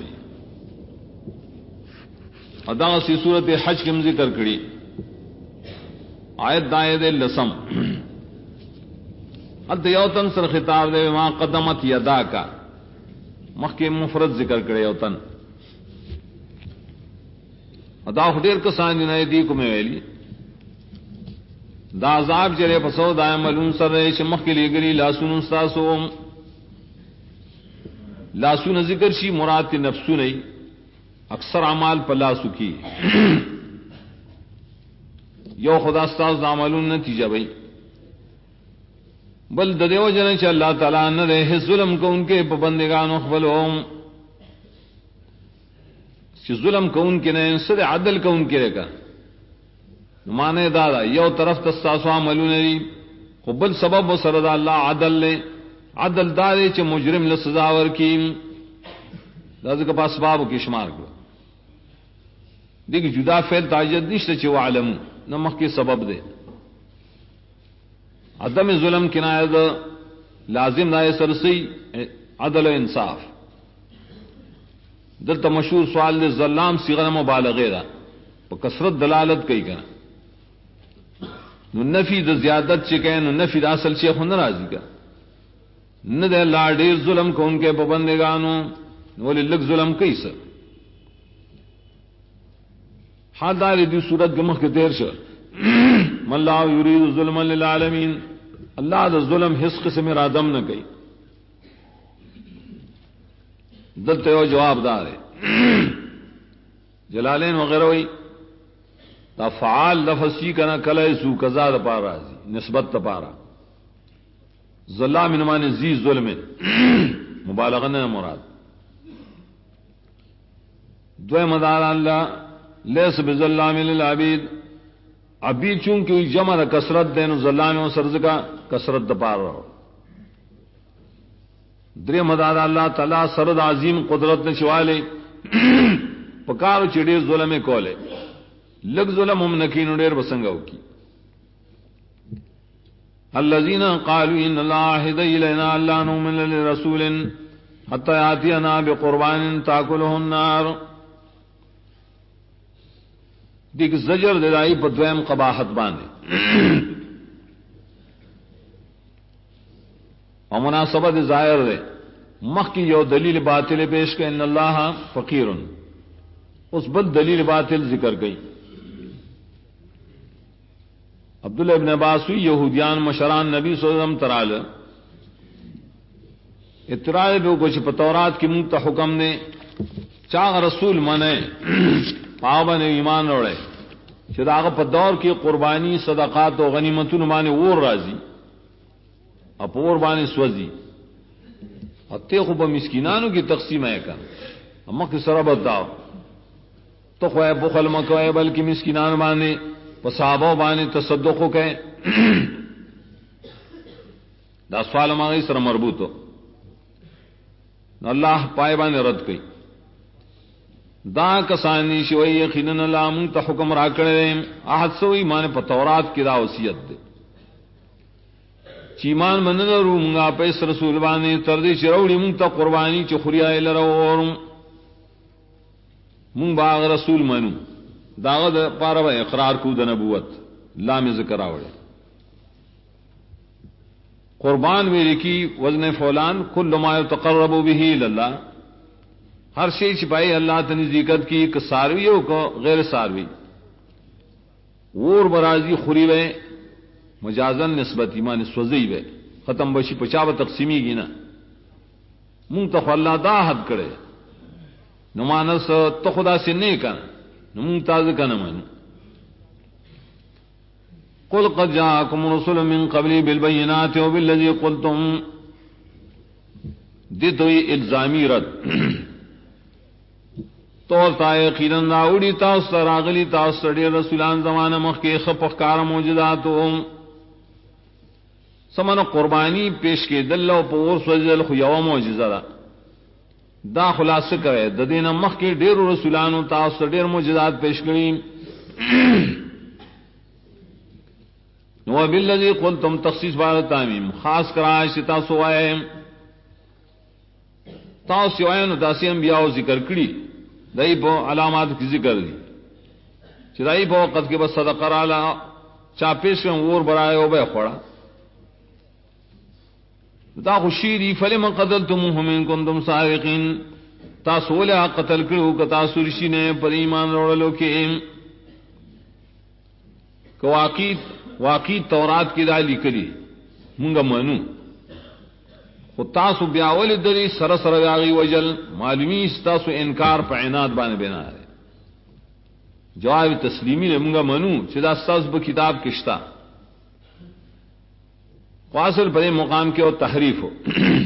ادا سی صورت حج کے ذکر کری آیت دائے دے لسم اد یوتن سر خطاب دے ما قدمت یدا کا مخکې مفرد ذکر کړي یوتن ادا خدیر کسان نه دی کوم ویلی دا عذاب چرے پسو دا عملون سر چې مخکې لګري لاسونو تاسو لاسونو ذکر شي مراد نفسو نه اکثر اعمال په لاسو کی یو خدا استاذ عملون نتیجہ بھئی بل دیو جن چې الله تعالی نه رہے ظلم کو ان کے پابندگانو خپلوم چې ظلم کو ان کے نه سره عدل کو ان کے کا مانے دادا یو طرف تستاسو عملون دی قبل سبب سره الله عدل لے عدل دارے چې مجرم له سزا ورکی دغه په اسباب کې شمار کړو دیکھ جدا فعل تاجد نشته چې وعلم نمخ کې سبب دے عدم ظلم کنایت لازم نائے سرسی عدل و انصاف دلتا مشہور سوال دے ظلام صیغہ مبالغہ دا پا کثرت دلالت کئی کنا نو نفی دا زیادت چکے نو نفی دا اصل شیخ نہ راضی کا نہ دے اللہ دیر ظلم کو ان کے پابندگانو ولی لگ ظلم کئی سر حال دار دی صورت گمخ کے دیر شر من لا یرید ظلم للعالمین اللہ دا ظلم حس قسم ارادم نہ گئی دلتے ہو جواب دار ہے جلالین وغیرہ ہوئی تا فعال لفظی کنا کلے سو قضا دا پارا نسبت تا پارا ظلام انمان زی ظلم مبالغہ مراد دوے مدار اللہ لیس بظلام للعبید عبید چونکہ جمع کثرت دین ظلام و سرز کا کثرت دپار رہو درے مدار اللہ تعالی سرد عظیم قدرت نے شوالے پکارو چڑیر ظلم کولے لگ ظلم ہم نکین ڈیر بسنگو کی الذین قالوا ان اللہ عہد الینا اللہ نؤمن لرسول حتی یاتینا بقربان تاکلہ النار دیکھ زجر دلائی پر دویم قباحت باندے اور مناسبت ظاہر دے مخ کی یو دلیل باطل پیش کہ ان اللہ فقیر اس بد دلیل باطل ذکر گئی عبداللہ ابن عباس ہوئی یہودیان مشران نبی صلی اللہ علیہ وسلم ترال اطراع پہ کچھ پتورات کی منتا حکم نے چاغ رسول منے پاون ایمان روڑے چراغ پر دور کی قربانی صدقات و غنیمتون مانے اور راضی اپور بانے سوزی اتے خوب مسکینانوں کی تقسیم ہے کن اما کی سرا بتاؤ تو خوئے بخل مکوئے بلکہ مسکینان بانے صحابہ بانے تصدقوں کہیں دا سوال ماغی سر مربوط ہو اللہ پائے بانے رد کئی دا کسانی شوئی یقیناً اللہ منتا حکم را کرے احد سوئی مانے پا تورات کی دا وسیعت دے چیمان منن رو منگا پیس رسول بانے تردی چروڑی منتا قربانی چو خریائی لرورم منگ باغ رسول منو داغد پارو اقرار کو دا نبوت لام ذکر آوڑے قربان میرے کی وزن فولان کل ما یتقرب به اللہ ہر شئی چھپائی اللہ تنزیکت کی کہ ساروی ہو کو غیر ساروی وور برازی خوری وے مجازن نسبت ایمان سوزی وے ختم بشی پچاو تقسیمی گی نا مونگ تخو اللہ دا حد کرے نمانس تو خدا سے نیکا نمونگ تاز کا نمان قل قد جاءکم رسول من قبلی بالبینات و بالذی قلتم دیتوی الزامی رد طور تا یقیناً راوڑی تاس راغلی تاس ڈیر رسولان زمانہ مخ کے خپخکار موجودات سمن قربانی پیش کے دلو پور سوزل خیو موجزہ دا خلاص کرے ددین مخ کے ڈیر رسولان تاس ڈیر موجودات پیش کری نو بالذی قلتم تخصیص بار تعمیم خاص کرائے شتا سوائے تاس سوائے نو داسی انبیاء ذکر کری دائی پو علامات کی ذکر دی چرائی پو وقت کے بس صدقہ رالا چاپیش میں اور برائے ہو بے خوڑا دا خشیری فلم قتلتموهم ان کنتم صادقین تاسو ولا قتل کرو کہ تاسو رشینے پر ایمان روڑلو کہ واقعی تورات کی دا لکلی منگا منو خود تاسو بیاول دری سر سر بیاغی وجل معلومی استاسو انکار پا عناد بانے بنا رہے جواب تسلیمی نے منگا منو چدا استاس با کتاب کشتا قواصل پر مقام کے اور تحریف ہو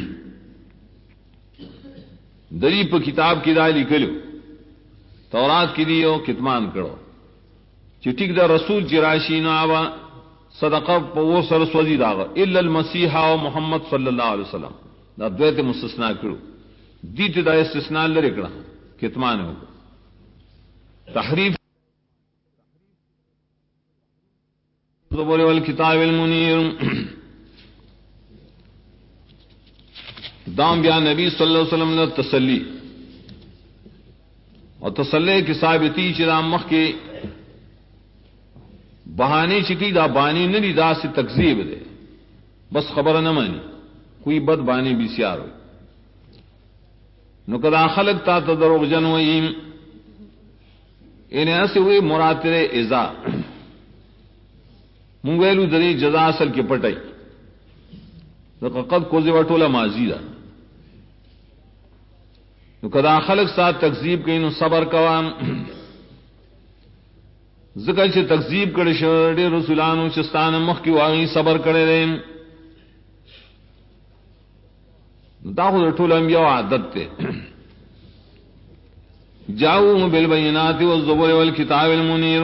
دری پا کتاب کی دا لکلو تورات کی دیو کتمان کرو چٹک دا رسول چراشی ناوا صدقہ پو سرسوزی داغا الا المسیح و محمد صلی اللہ علیہ وسلم دا دویت مستثناء کرو دیت دا استثناء لرکڑا کتمان ہو تحریف زبور والکتاب المنیر دام بیا نبی صلی اللہ علیہ وسلم نے تسلی اور تسلی کی ثابتی چرام مخ کے بہانے چکی دا بانی نری دا سے تکذیب دے بس خبر نہ مانی کوئی بد بانی بھی سیار ہوئی نو کدا خلق تا تدروغ جنوئیم انہیں ایسے ہوئے مراتر ازا منگویلو دری جزا اصل کی پٹائی قد کو زیوٹولا ماضی دا نو کدا خلق ساتھ تکذیب کئی نو صبر کوام ذکر سے تکذیب کرے شرڈے رسولانو چستان مخ کی واغی صبر کرے رہے دا خود رٹول انبیاء عادت تے جاؤ بالبینات والزبور والکتاب المنیر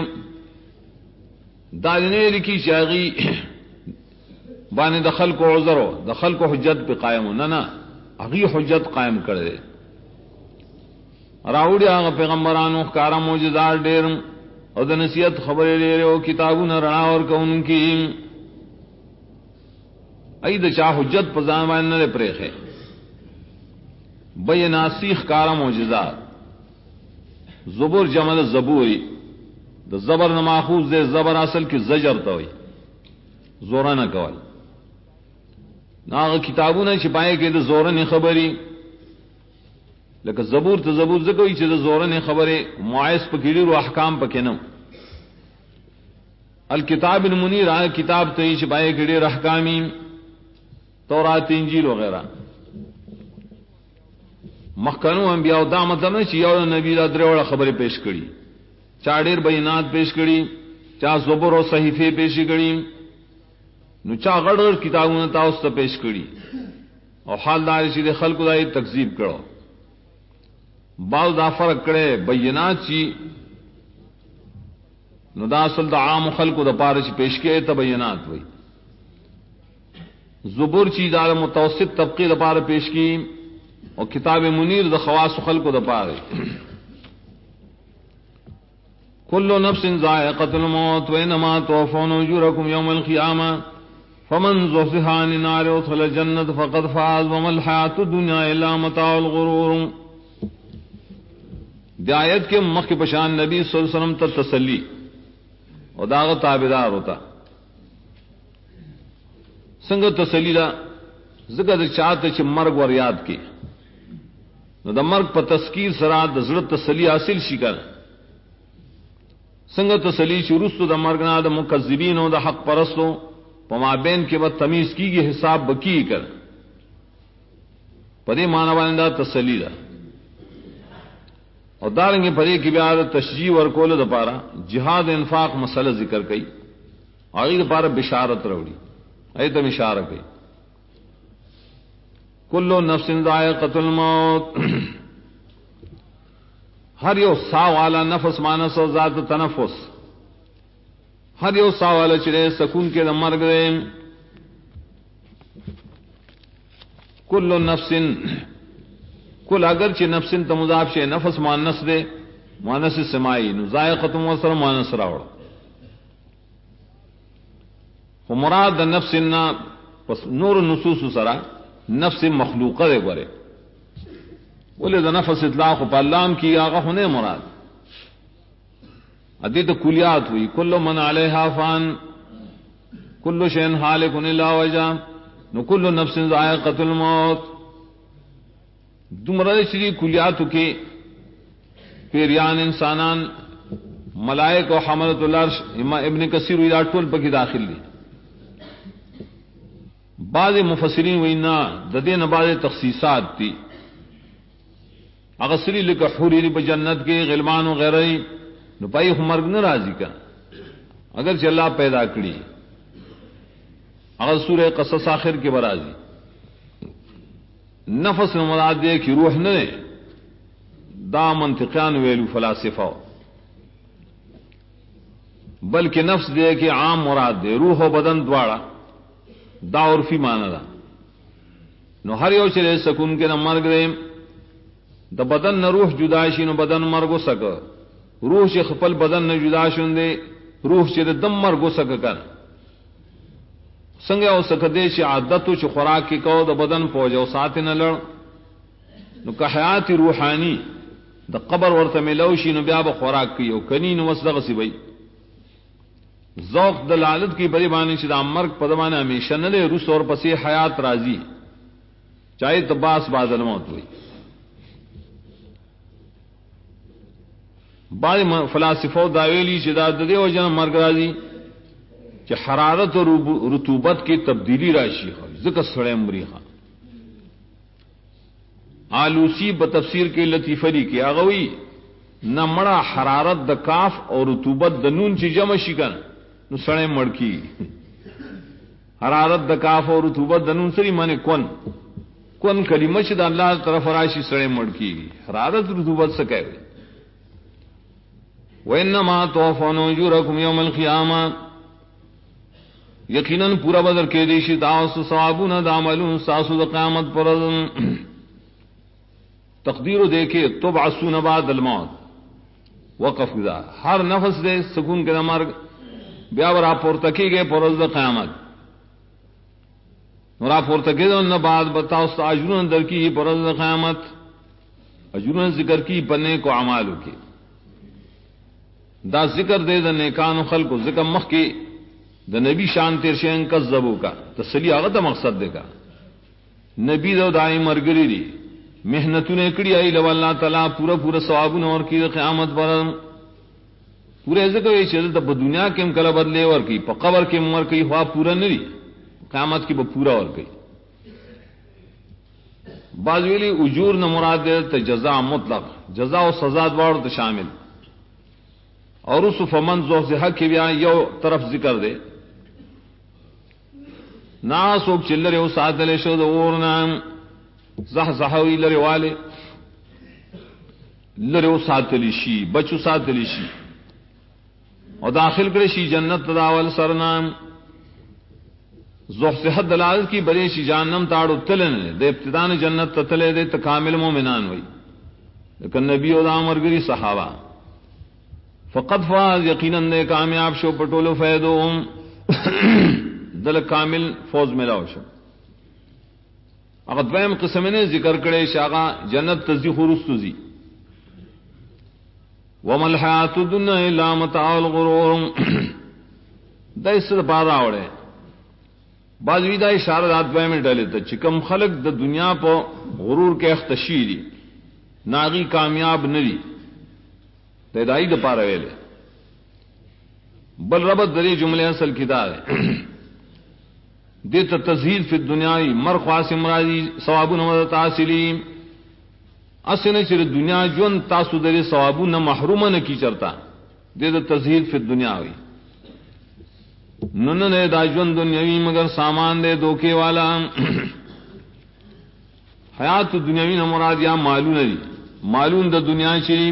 دا جنے لکی چاگی بانے دخل کو عذرو دخل کو حجت پہ قائم ہو نا اگی حجت قائم کرے راوڑی آگا پیغمبرانو کارا موجزار ڈیرم اور دا نصیحت خبریں لے رہے ہو کتابوں نہ رڑا اور کون کی ای دا چاہ حجت پزان وان نہ پریخ ہے بے ناسیخ کارا معجزات زبور جمع زبوری دا زبر نہ ماخوذ دے زبر اصل کی زجر تو ہوئی زورا نہ کول نہ کتابوں نے چھپائے کہ دا زورا نے خبری لیکن زبور تو زبور زکوئی چیز زورا نے خبریں معائز پکیڑی رو احکام پکینم الکتاب المنیر آئے کتاب تو ہی چھپائے کیڑی احکامی تورات انجیل وغیرہ مخکنو انبیاء دا مطلب چی یو نبی دا دروڑا خبر پیش کری چاڑیر بینات پیش کری چا زبر و صحیفے پیش کری نو چا غڑ کتابوں نے تاؤستا پیش کری اور حال داری چی دے خلق دائی تکذیب کرو بعض دا فرق کرے بینات چی نو دا اصل دا عام خلق دا پارچ پیش کے تبینات ہوئی زبور چی دا متوسط طبقے دا پار پیش کی اور کتاب منیر دا خواص خلق دا پار کل نفس ذائقۃ الموت وانما توفون اجورکم یوم القیامہ فمن زحزح عن النار وادخل الجنة فقد فاز وما الحیاۃ الدنیا الا متاع الغرور دی آیت کے مخ کے پشان نبی صلی اللہ علیہ وسلم تا تسلی اور داغ تابدار ہوتا سنگ تسلی دا ذکر چاہتے چھ مرگ ور یاد کی نو دا مرگ پا تذکیر سرا دا زرد تسلی حاصل شکر سنگ تسلی چھ رستو دا مرگنا دا مکذبین و دا حق پرستو پا مابین کے بعد تمیز کی گی حساب بکی کر پدے معنی دا تسلی دا اور دارنگے پدے کی بیار تشجیع ورکول دا پارا جہاد انفاق مسئلہ ذکر کئی آگئی دا پارا بشارت روڑی ایتا اشارہ کئی کلو نفس ذائقۃ الموت ہر یو سا والا نفس مانس و ذات تنفس ہر یو سا والا چرے سکون کے دا مرگ دے کلو نفس کل اگرچہ نفسن تمضاف شے نفس مانس دے مانس سمائی نو ذائقۃ موسر مانس راوڑ مراد نفس پس نور نصوص سرا نفس مخلوقہ دے گورے بولے دا نفس اطلاق پا اللام کی آغا ہونے مراد ادیت کلیات ہوئی کل من علیہا فان کل شین حالک الا وجہ نو کل نفس ذائقۃ الموت دمرہ شری کلیات کے پیریان انسانان ملائک و حملۃ العرش ابن کثیر وی ټول پکې داخل دي. بعض مفسرین وینا د دې نه بعض تخصیصات دي اگر سری لکه حوری په جنت کې غلمان وغیرہ نو پای مرګ نه راځي کا اگر چې الله پیدا کړی اگر سورہ قصص آخر کې برازي نفس نو مراد دې کې روح نه دا منطقیان ویلو فلاسفہ بلکہ نفس دے کہ عام مراد دے روح و بدن دواړه دا عرفی معنی دا نو هر یو چې سکون کې نه مرګ دې د بدن نه روح جدا شي نو بدن مرګ وسک روح چې خپل بدن نه جدا شوندې روح چې د دم مرګ وسک کړ څنګه او سکه دې چې عادت او خوراک کې کو د بدن پوجو سات نه لړ نو که حیات روحانی د قبر ورته ملوشي نو بیا به خوراک کوي او کني نو وسدغه سی وي ذوق دلالت کی بری بانی چې د مرګ په دمانه همیشه نه له روس اور پسې حیات راځي چاہے تباس بعد الموت وي. بعض فلاسفو دا ویلي چې دا د دې وجه مرګ راځي چې حرارت او رطوبت کې تبدیلی راشي ځکه سړی مریخه آلوسی بتفسیر کے لطیفری کی اغوی نہ مڑا حرارت د کاف اور رطوبت د نون چی جمع شکن نو سڑے مڑکی حرارت د کاف اور رطوبت د نون سری مانے کون کلمہ چی دا اللہ طرف راشی سڑے مڑکی حرارت رطوبت سکے ہوئی. وَإِنَّمَا تُوَفَّوْنَ أُجُورَكُمْ يَوْمَ الْقِيَامَةِ یقیناً پورا بدر کے دیشی داوس ثوابون دعملون ساسو دا قیامت پر تقدیر دیکھے تبعثون بعد الموت وقف گزار ہر نفس دے سکون کے مرگ بیا ورا پورتکی گئے پرز قیامت ورا پورتکی دے ان بعد بتاؤ اجرون در کی پرز قیامت اجرون ذکر کی بنے کو اعمالو کی دا ذکر دے دا نیکان خلق کو ذکر مخ کی دا نبی شان تیر شین کذبو کا تسلی آغا مقصد دے کا نبی دو دائی مرگری دی محنتوں نے کڑی آئی لو اللہ تعالیٰ پورا ثوابون اور کی قیامت پر پورے ذکر یہ چیز تب دنیا کے کلا بدلے اور کی قبر کے مر کی ہوا پورا نہیں قیامت کی پورا اور کی بازویلی اجور نہ مراد دے جزا مطلق جزا و سزا دوار تو شامل اور اس فمن ذوق سے حق کی بھی یو طرف ذکر دے نا سوک چلرے او ساتلے شو دو اور نام زہ زہوی لرے والے لرے او ساتلی شی بچو ساتلی شی اور داخل کرے شی جنت تداول سرنام ذوق سے حد دلالت کی بڑے شی جہنم تاڑو تلن دے ابتدان جنت تتلے دے تکامل مومنان ہوئی لیکن نبی او دا مرگری صحابہ فقط فاز یقیناً دے کامیاب شو پٹولو فیدوم دل کامل فوز ملاو شو. اگر دویم قسم نے ذکر کرے شاغا جنت تزی خروس تزی وما الحیات الدنیا الا متاع الغرور دا اس سے بار آوڑے بعضوی دا اشارہ دات دویم میں ڈالے تا چکم خلق دا دنیا پا غرور کے اختشیری ناغی کامیاب نری تیدائی دا پارا ویلے بل ربط دری جملے اصل کی دار ہے دیتا تزہید فی الدنیای مر خواسم راضی ثوابون مدد حاصلی اسنے چر دنیا جون تاسو دری ثوابون محروم نہ کی چرتا دیتا تزہید فی الدنیاوی نن نے دا جون دنیاوی مگر سامان دے دھوکے والا حیات دنیاوی نہ مراد یا معلوم دی معلوم دا دنیا چری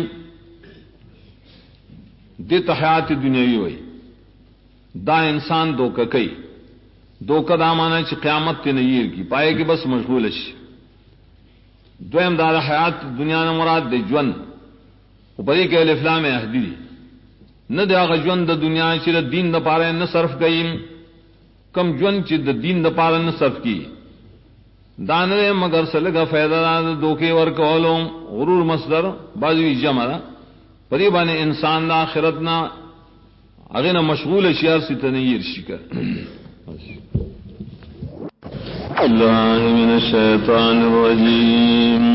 دیتا حیات دنیاوی ہوئی دا انسان دھوکہ کئی دھوکہ دا مانا چی قیامت تے نیر کی پائے کہ بس مشغولش دویم دا حیات دنیا نہ مراد دے جون اوپری کے الافلام احدی دی نہ دے آغا جون دا دنیا چی دا دین دا پارے نہ صرف گئیم کم جون چی دا دین دا پارے نہ صرف کی دانے مگر سلگا فیدہ دا دھوکے ورکولوں غرور مصدر بازوی جمع دا پریبانے انسان دا آخرتنا اغینا مشغول شیار سی تنیر شکر الله من الشيطان الرجيم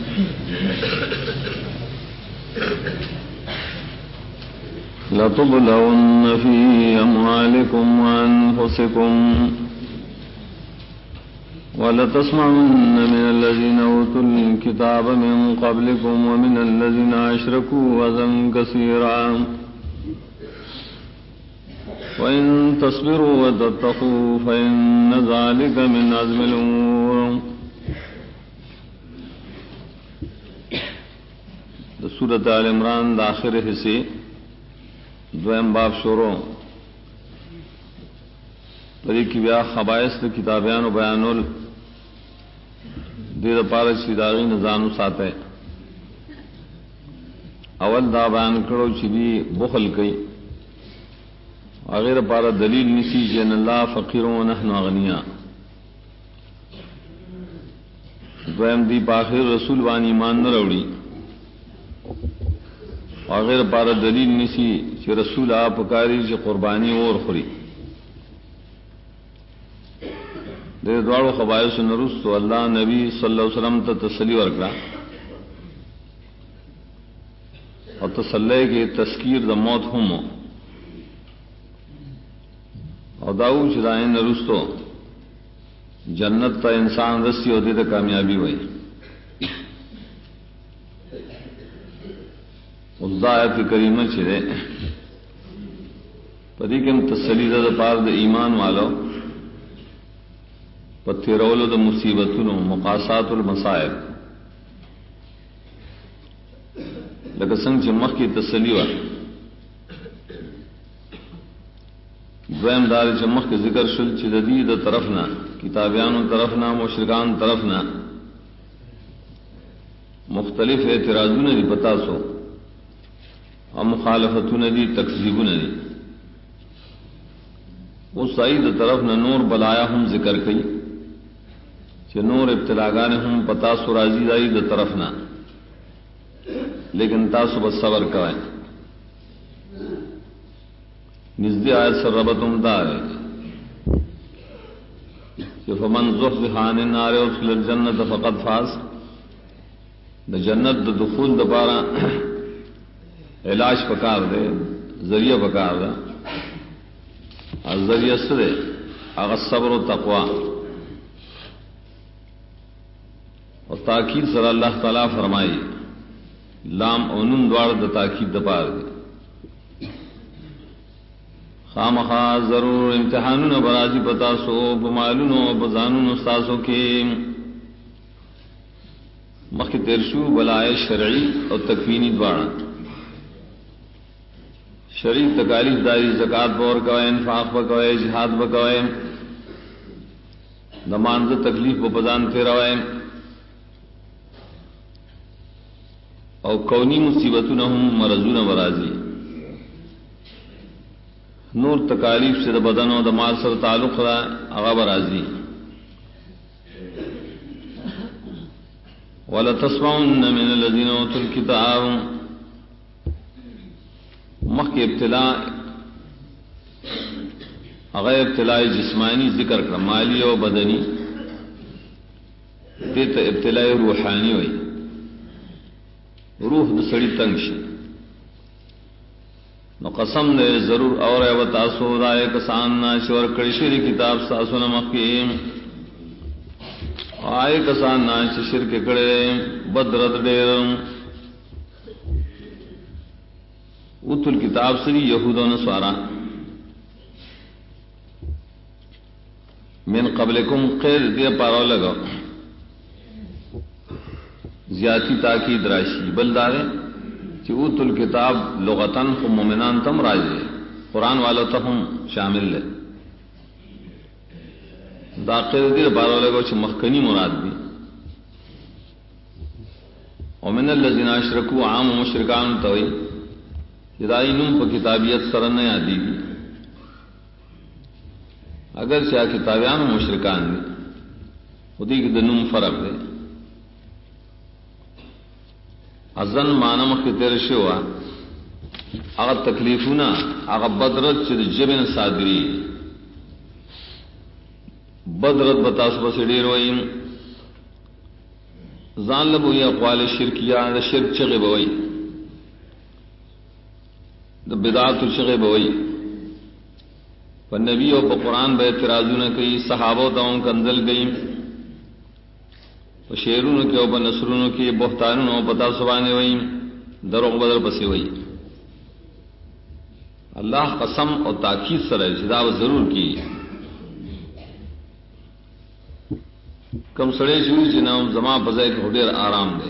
لتبلون في أموالكم وأنفسكم ولتسمعن من الذين أوتوا الكتاب من قبلكم ومن الذين أشركوا أذى كثيرا وإن تصبروا وتتقوا فإن ذلك من عزم الأمور. سورۃ آل عمران آخر حصے دویم باب شروع پری کی بیا خبائث کتابیان و بیانول دیر پارچ سیداغی نظانو ساتے اول دا بیان کرو چبی بخل کئی اغیر پارا دلیل نسی جن اللہ فقیروں و نحن اغنیاء دویم دی پاخر رسول وان ایمان نہ روڑی اغیر پارا دلیل نسی چی رسول آپ کاری چی قربانی اور خوری دے دوارو خبائث نرس تو اللہ نبی صلی اللہ علیہ وسلم تا تسلی ورکڑا اور تسلی کے تذکیر دا موت ہم اور داؤ چدائیں نرستو جنت تا انسان رسی ہوتی تا کامیابی ہوئی اس دا آیت کریمہ چھرے پدی کم تسلی دا پار دا ایمان والو پتی رولو دا مصیبتونو مقاسات المصائب لکہ سنگ چمخ کی تسلی وا دویم دار چمخ کے ذکر شل چدی دا طرفنا کتابیانو طرفنا مشرکان طرفنا مختلف اعتراضون دی پتا سو اور مخالفتون دی تکذیبون دی وہ سعید طرفنا نور بلایا ہم ذکر کئی کہ نور ابتلاگان ہم پتا سو راضی دائی دا طرفنا لیکن تاسو بس صبر کوئیں نزدی آیت سر ربطم دار کہ فمن زحزح عن النار وادخل الجنت فقد فاز دا جنت دا دخول دا بارا علاج پکار دے ذریعہ پکار دا اور ذریعہ سے اگر صبر و تقوی اور تاکید سر اللہ تعالیٰ فرمائی لام اونن دوار دا تاکید دا پار دے خامخا ضرور امتحانون برازی پتاسو بمالون و بزانون استاسو کی مخی ترشو بلائے شرعی اور تکوینی دوارا شریف تکالیف داری زکاة بور کوئے انفاق بکوئے جہاد بکوئے دمانز تکلیف بپزان تیروئے او کونی مصیبتونہم مرضون برازی نور تکالیف سے بدن و دماغ سر تعلق را اغا برازی وَلَتَسْمَعُنَّ مِنَ الَّذِينَ أُوتُوا الْكِتَابَ مخ کے ابتلاء اغا ابتلاء جسمانی ذکر کر مالی و بدنی دیتا ابتلاء روحانی ہوئی روح دسڑی تنگ شی نو قسم دے ضرور اور و تاسو دائے کسان ناشور کڑشری کتاب ساسو نمقیم آئے کسان ناش شرک کڑے بدرد ڈیرم اتل کتاب سری یہود و نصارا من قبلکم خیر دیا پارو لگا زیادتی تاکید راشی بلدارے کہ اوت الکتاب لغتاً خم مومنان تم راجے قرآن والا تم شامل ہے داخل دیر بارو لگو چھ مخکنی مراد بھی ومن الذین اشرکوا عام و مشرکان توئی ہدائی نم پا کتابیت سرن یادی بھی اگر چاہ کتابیان و مشرکان بھی خودی کی دنم فرق دے ازن مانم کی تیر شوا اگر تکلیفونا اگر بدرد چھ جبن صادری بدرت بتاسب سے ډیر وای ځان له وی اقوال شرکیه د شرک چغه بوي د بدعات چغه بوي په نبی او په قران به اعتراضونه کوي صحابه ته کنزل گئی او شعرونو کې او په نثرونو کې بهتانونو پتا سبانه وای دروغ بدل پسې وای اللہ قسم اور تاکید سره جدا ضرور کی کم سڑے شوی جنام زما بزای کو ډیر آرام دے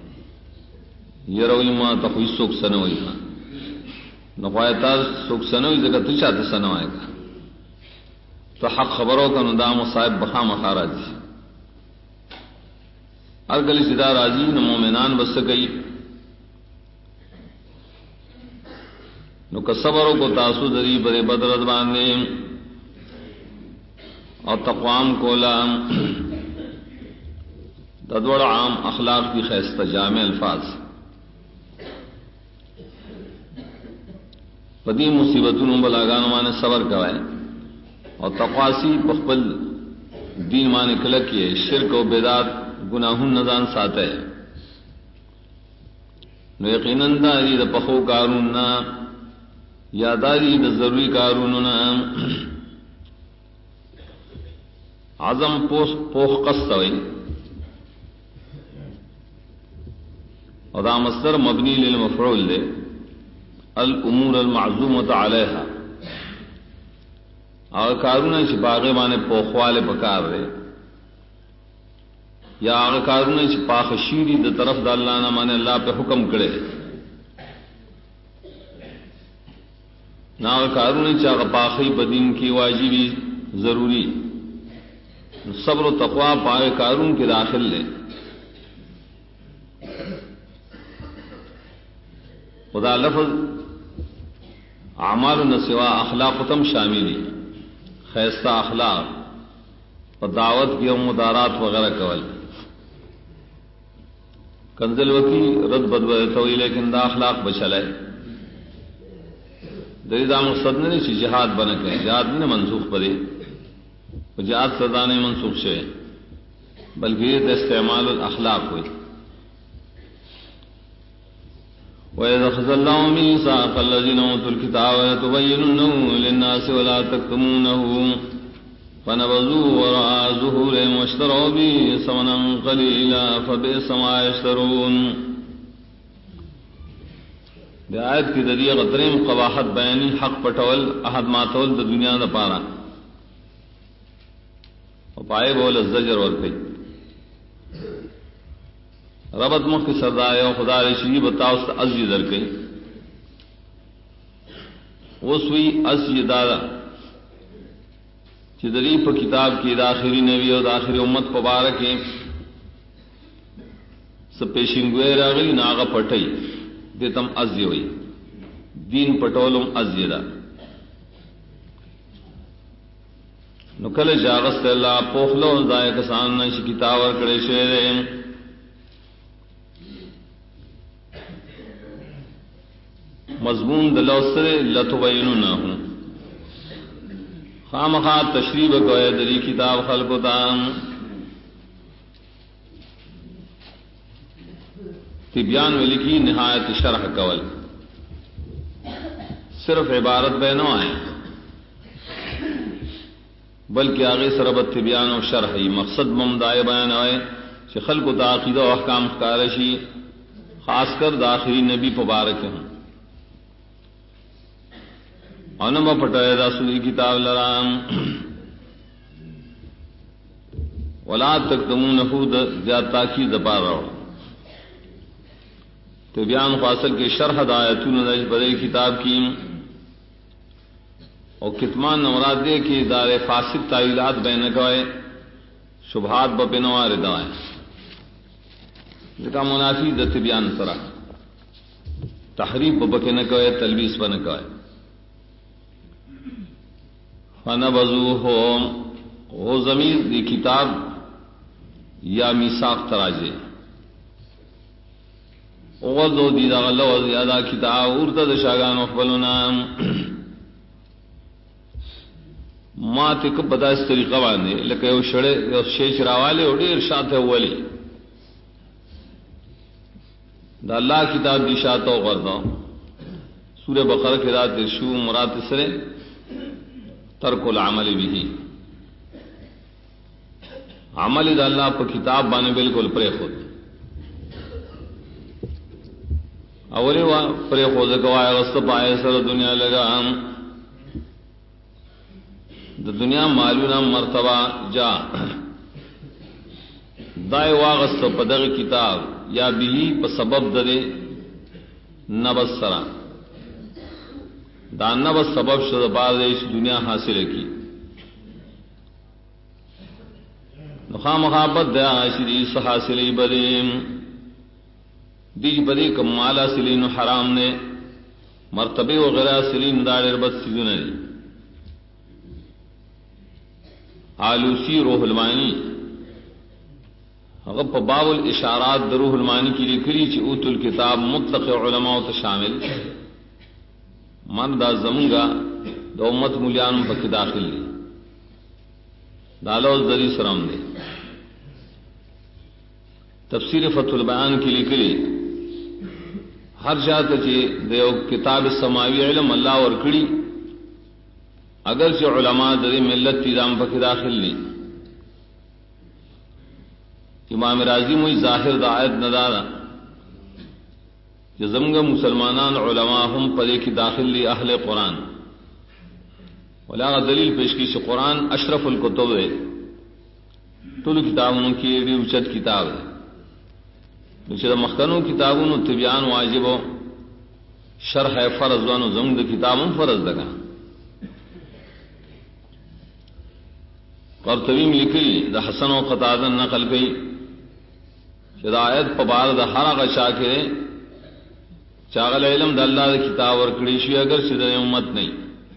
یروی ما ته خو څوک سنوي نو قایتا څوک سنوي ځکه ته چاته سنوي تو حق خبرو کنو دا مصائب بخا مخارج ہر گلی سیدھا راضی نو مومنان بس گئی نو کصبرو کو تاسو دری بڑے بدرت باندې اور تقوام کولا ددوڑ عام اخلاق کی خیستہ جامع الفاظ پدی مصیبتوں بلاگانوں مانے صبر کوائے اور تقواسی بخبل دین مانے کلکیے شرک و بدعت گناہوں نزان ساتے نو یقیناً داری دا پخو کارون نا یاداری دا ضروری کارون نا عظم پوخ قصوئی اور دا مصدر مبنی للمفعول دے الامور المعزومۃ علیہا اور کارونه چې باغې باندې پوخواله پکار دی یا هغه کارونه چې پاخ شيری د طرف د الله نه باندې الله په حکم کړي نه هغه کارونه چې هغه پاخي بدین کې واجبي ضروری صبر و تقوا پای کارون کې داخل لے خدا لفظ اعمال نسوا اخلاق تم شاملی خیستہ اخلاق اور دعوت کی مدارات وغیرہ کول کنزل وکی رد بدوئی لیکن دا اخلاق بچلے دریدہ مقصد نے چی جہاد بنکے جہاد نے منسوخ پڑے جہاد سزا نے منسوخ شے بلکہ یہ استعمال الاخلاق ہوئی وَإِذَا أَخَذَ اللَّهُ مِيثَاقَ الَّذِينَ أُوتُوا الْكِتَابَ لَتُبَيِّنُنَّهُ لِلنَّاسِ وَلَا تَكْتُمُونَهُ فَنَبَذُوهُ وَرَاءَ ظُهُورِهِمْ وَاشْتَرَوْا بِهِ ثَمَنًا قَلِيلًا فَبِئْسَ مَا يَشْتَرُونَ دی آیت کی ذریعہ غتریم قباحت بیانی حق پٹول احد ماتول د دنیا دا پارا اور پائے بول الزجر ورکی ربط مخ کی سردائے اور خدا رشی بتاؤ اس ازی در گئی وہ سوئی ازی دادا چدری پر کتاب کی داخری نبی اور داخری امت پبارک سب پیشین گوئے راغی ناغا پٹئی دیتم ازی ہوئی دین پٹولم ازی دا نکل جاغست اللہ پوخلو دائے کسان نشی کتاب اور کڑے شیرے مضمون دلوسر لتبیننہ ہوں خامخواہ تشریب کوئے دری کتاب خلق تام تبیان لکھی نہایت شرح کول صرف عبارت بے نو آئے بلکہ آگے سربت تبیان و شرح ہی مقصد ممدائے بیان آئے کہ خلق تا عقیدہ و احکام کارشی خاص کر داخلی نبی مبارک ہوں انما پٹائے دا سوری کتاب لرام ولا تکتمونہ زیادہ تاکید پا رہو تو بیان فاصل کے شرح دایتون نج بدے کتاب کی اور کتمان نوراد دے کہ دار فاسد تعویلات بین گئے شبہات بپنوار دائیں ذکا منافی دت بیان سرا تحریف ببکے نہ گئے تلبیس بن گئے فنبذوه وہ ضمیر دی کتاب یا میثاق تراجے اوغذو دی دا اللہ و زیادہ کتاب ارتد شاگان اخبلنا ما تک پتا اس طریقہ باندې لکه یو شړې یو شیش راواله او ډیر شاته ولی دا الله کتاب دی شاته وردا سورہ بقرہ کې رات شو مراد سره ترک العمل به عمل د الله په کتاب باندې بالکل پرې خود اوله وا پرې خود کوای واست پای سره دنیا لگا د دنیا مالونا مرتبہ جا دای واغست په دغه کتاب یا به په سبب دره نبس سرا دا نبس سبب شد بعد اس دنیا حاصل کی نخوا محبت دیا عاشری اس حاصلی بدیم دیج بدی کمالا سلین حرام نے مرتبے وغیرہ سلین دار بد سیزن آلوسی روح المانی اگر باب الاشارات دروح المانی کی لکھری چی اوت الکتاب مطلق علماء تو شامل من دا زمنگا دا امت ملیان پک داخل لی دالوز دری سرام دے تفسیر فتح البیان کی لکھری ہر جات چی دیو کتاب سماوی علم اللہ ورکڑی اگر سے علماء دری ملت تیرام پک داخل لی امام راضی موئی ظاہر دا آیت ندارا کہ زمگا مسلمانان علماء ہم پدے کی داخل لی اہل قرآن ولا دلیل پیش کی سے قرآن اشرف الکتب ہے طول کتابوں کی ریوچت کتاب ہے نچہ مخکنوں کتابوں طبیان واجب شرح فرض وانو زمگ کتابوں فرض دگا قرطبی میں لکھی دا حسن و قتادہ نقل گئی ہدایت پبار دا ہر غشا کے چاغل علم د اللہ دا کتاب اور کڑیشی اگر سدر امت نہیں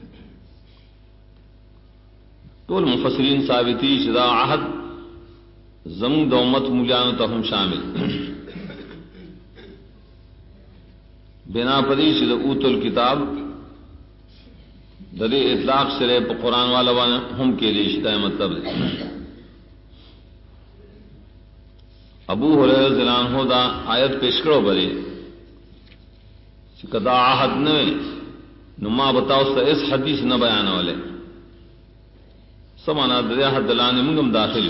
طول مفسرین ثابتی شدا عہد زمون دا امت ملیان تہم شامل بنا پدی شدا اوت الکتاب ددی اطلاق سرے پا قرآن والا ہم کے لیے شدا مطلب ابو ہریرہ رضی اللہ عنہ دا آیت پیش کرو بری کدا عہد نہ نما بتاؤ سا اس حدیث نہ بیان والے سمانا دریا حد دلانے منگم داخل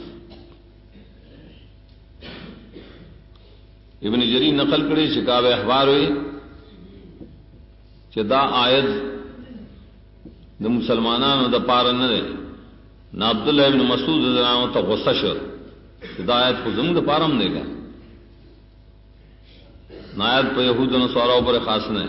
ابن جری نقل کرے شکاب احبار ہوئی کہ دا آیت دا مسلمانان دا پار نہ دے نہ عبداللہ ابن مسعود رضی اللہ عنہ تا غصہ شد دا آیت کو زمین دا پارم دے گا نایت پہ یہود و نصارہ پر خاص نے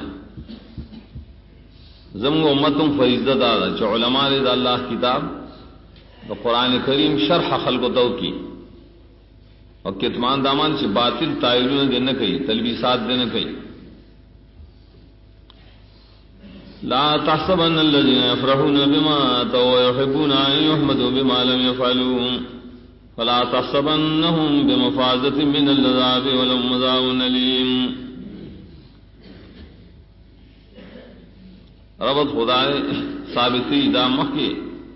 زمگ امتم فریضہ دادا جو علماء رضا اللہ کتاب و قرآن کریم شرح خلق و تو کی اور کتمان دامان سے باطل تائلوں نے دینا کہی تلبیسات دینا کہی لا تحسبن الذين يفرحون بما آتوا ويحبون أن يحمدوا بما لم يفعلوا فلا تحسبنهم بمفازة من العذاب ولهم عذاب أليم ربط خدا ثابتی دامخ کے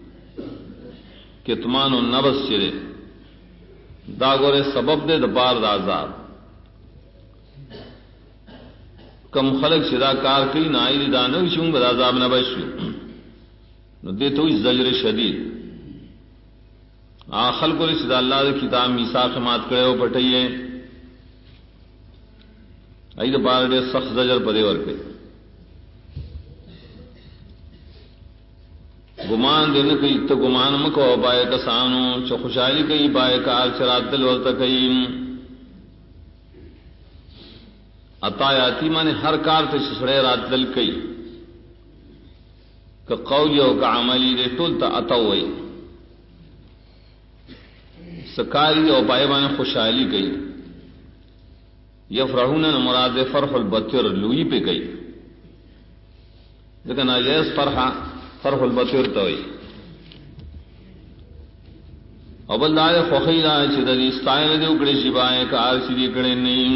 کتمان و نبس چرے داغور سبب دے دبار دا عذاب کم خلق شدا کار کئی نائی دانو شوں بدا عذاب نبشو نو دیتو اس زجر شدید آخل کو رشدہ اللہ دے کتاب میثاق مات کرے ہو پٹھئیے اید بار دے سخت زجر پدے ورکے گمان دین کئی تو گمان مکو بائے کسانو چو خوشحالی کئی بائے کار چرات دل ورتا کئی عطایاتی مانے ہر کار تے سڑے رات دل کئی کہ قولی ہو کہ عملی دے ٹول تا عطاوئی سکاری او پائے بانے خوشحالی گئی یفرحون مراد فرح البطر لوئی پہ گئی لیکن ناجائز فرح البطر تو ہوئی ابل دار خوخی دا چھ دلی استائن دے اکڑے شبائے کار شدی کڑے نہیں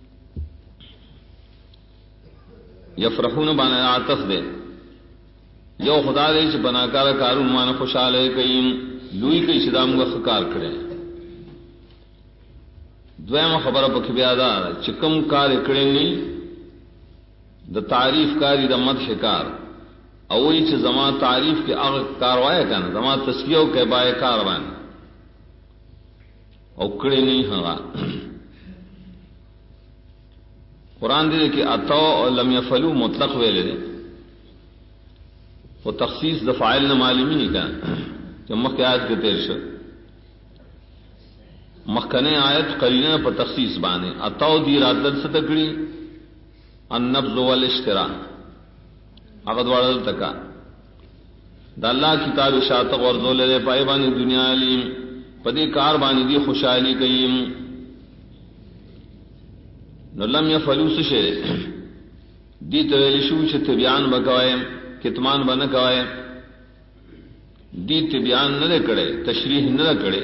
یفرحون بانے عاطف دے یو خدا دے چې بناکار کارون مان خوشاله کئ لوی کئ چې دام غ کار کړي دویمه خبره پکې بیا دا چې کوم کار کړي نه د تعریف کاری د مدح کار او وی چې زما تعریف کې هغه کار وای کنه زما تسبیح او کې بای کار باندې او کړي نه هغه قرآن دې کې اتو او لم يفعلوا مطلق ویل دي او تخصیص د فاعل نه معلومی نه کان چې مخکې آیت کې تیر شو مخکنه آیت قرینه په تخصیص باندې اتو دی رادت ستکړي النبذ والاشتراء هغه دواړه تکا د الله کتاب شاته ورزول له پای باندې دنیا علیم پدې کار باندې دی خوشحالي کوي نو لم يفعلوا شيء دي ته ویل شو چې تبيان وکوي کتمان باندې کوي دي تبيان نه کړي تشریح نه کړي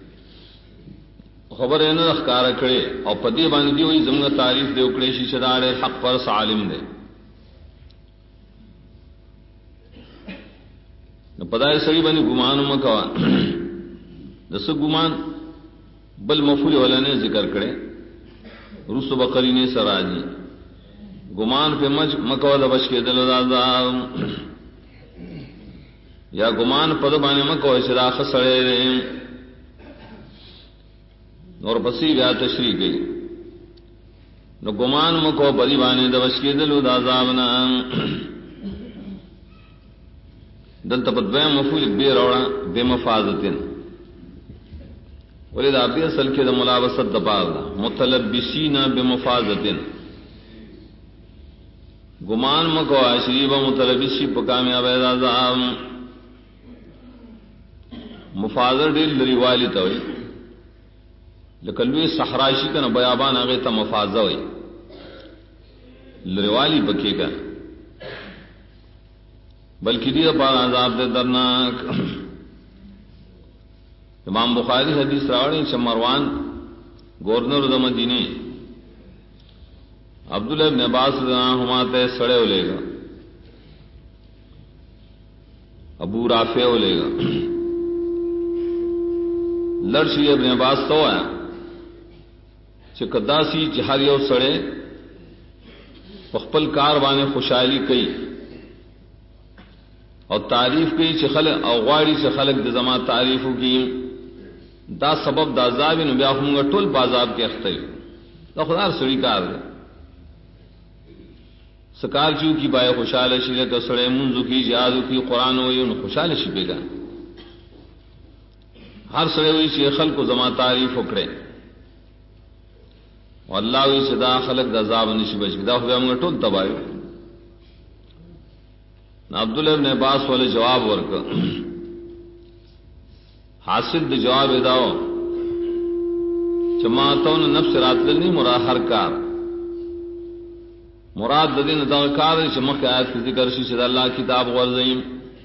خبر نه ښکارا کړي او پدې باندې دی وي زموږ تعریف دی وکړي چې شدار حق پر عالم دی نو پدای سړي باندې ګمان مکوا دسه ګمان بل مفعول ولنه ذکر کړي رسو بقرینه سراجی ګمان په مکوا د بچ کې دل دادا یا ګمان په باندې مکوا چې راخ سړی نور پسې بیا تشریح کړي نو ګمان مکوا په دی باندې د بچ کې دل دادا دلته په دویم مفعول به راوړه به مفازتن ولید ابي اصل کې د ملابست د باب متلبسین بمفازتن ګمان مکو عشری به متلبسی په کامیاب اعزاز مفازر دې لري والی ته وي لکه لوی صحرایشی کنه بیابان هغه ته مفازه وي لري والی پکې کا بلکہ دی پر عذاب دے درناک امام بخاری حدیث راوڑی چې مروان گورنر د مدینے عبداللہ ابن عباس رضی اللہ عنہما تے سڑے ولے گا ابو رافع ولے گا لڑشی ابن عباس تو ہے چې قداسی جہاری او سڑے خپل کار باندې خوشحالی کئی اور تعریف کی چې خلق او غواړي چې خلق د زما تعریفو کی دا سبب د عذاب نو بیا هم ټول په عذاب کې اخته دا خدای سړي کار دی سکار چو کی بای خوشاله شي له سړی منځو کی جهاد کی قران وایي نو خوشاله شي پیدا هر سړی وایي چې خلق زما تعریف وکړي والله وی صدا خلق د عذاب نشي بچ دا خو هم ټول تبایو عبداللہ ابن عباس والے جواب ورک حاصل د جواب اداو جماعتون نفس رات لنی مراد ہر کار مراد د دین دا کار چې مخکې آیات کې ذکر شي چې الله کتاب ورزیم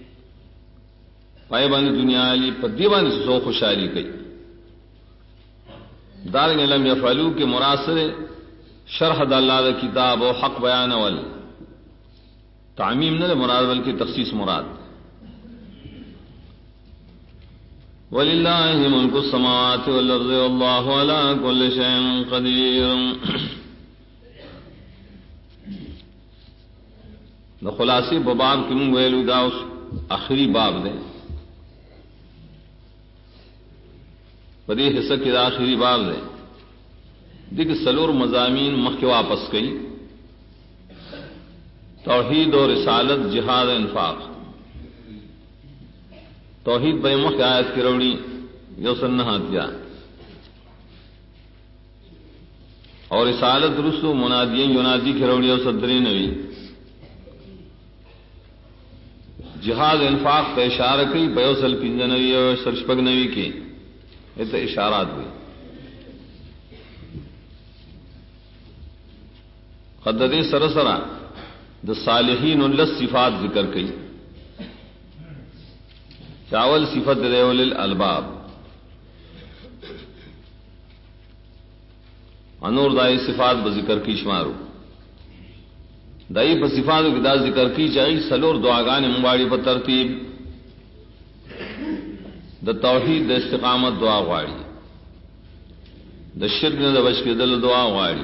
پای باندې دنیا علی په دی باندې سو خوشحالي کوي دارنګ لم یفعلوا کې مراد سره شرح د الله د کتاب او حق بیان ول تعمیم نہ مراد بلکہ تخصیص مراد وللہ ملک السماوات والارض واللہ علی کل شیء قدیر نو خلاصی باب کی من ویلو دا اس آخری باب دے پدی حصہ کی آخری باب دے دیکھ سلور مضامین مخ کے واپس گئی توحید اور رسالت جہاد انفاق توحید بیمخ آیت کی روڑی یو سنہاتیا اور رسالت رسو منادین ینادی کی روڑی یو صدری نوی جہاد انفاق پہ اشارہ کی بیو سل پنجہ نوی اور سرشپگ نوی کی یہ تو اشارات ہوئی قددی سرسرہ د صالحین اللہ صفات ذکر کی چاول صفت ریول الالباب انور دائی صفات بذکر کی شمارو دائی پر صفاتو کی دا ذکر کی چاہی سلور دعاگان مباڑی پر ترتیب دا توحید دا استقامت دعا غواړي دا شرک نه دا بچ کېدل دعا غواړي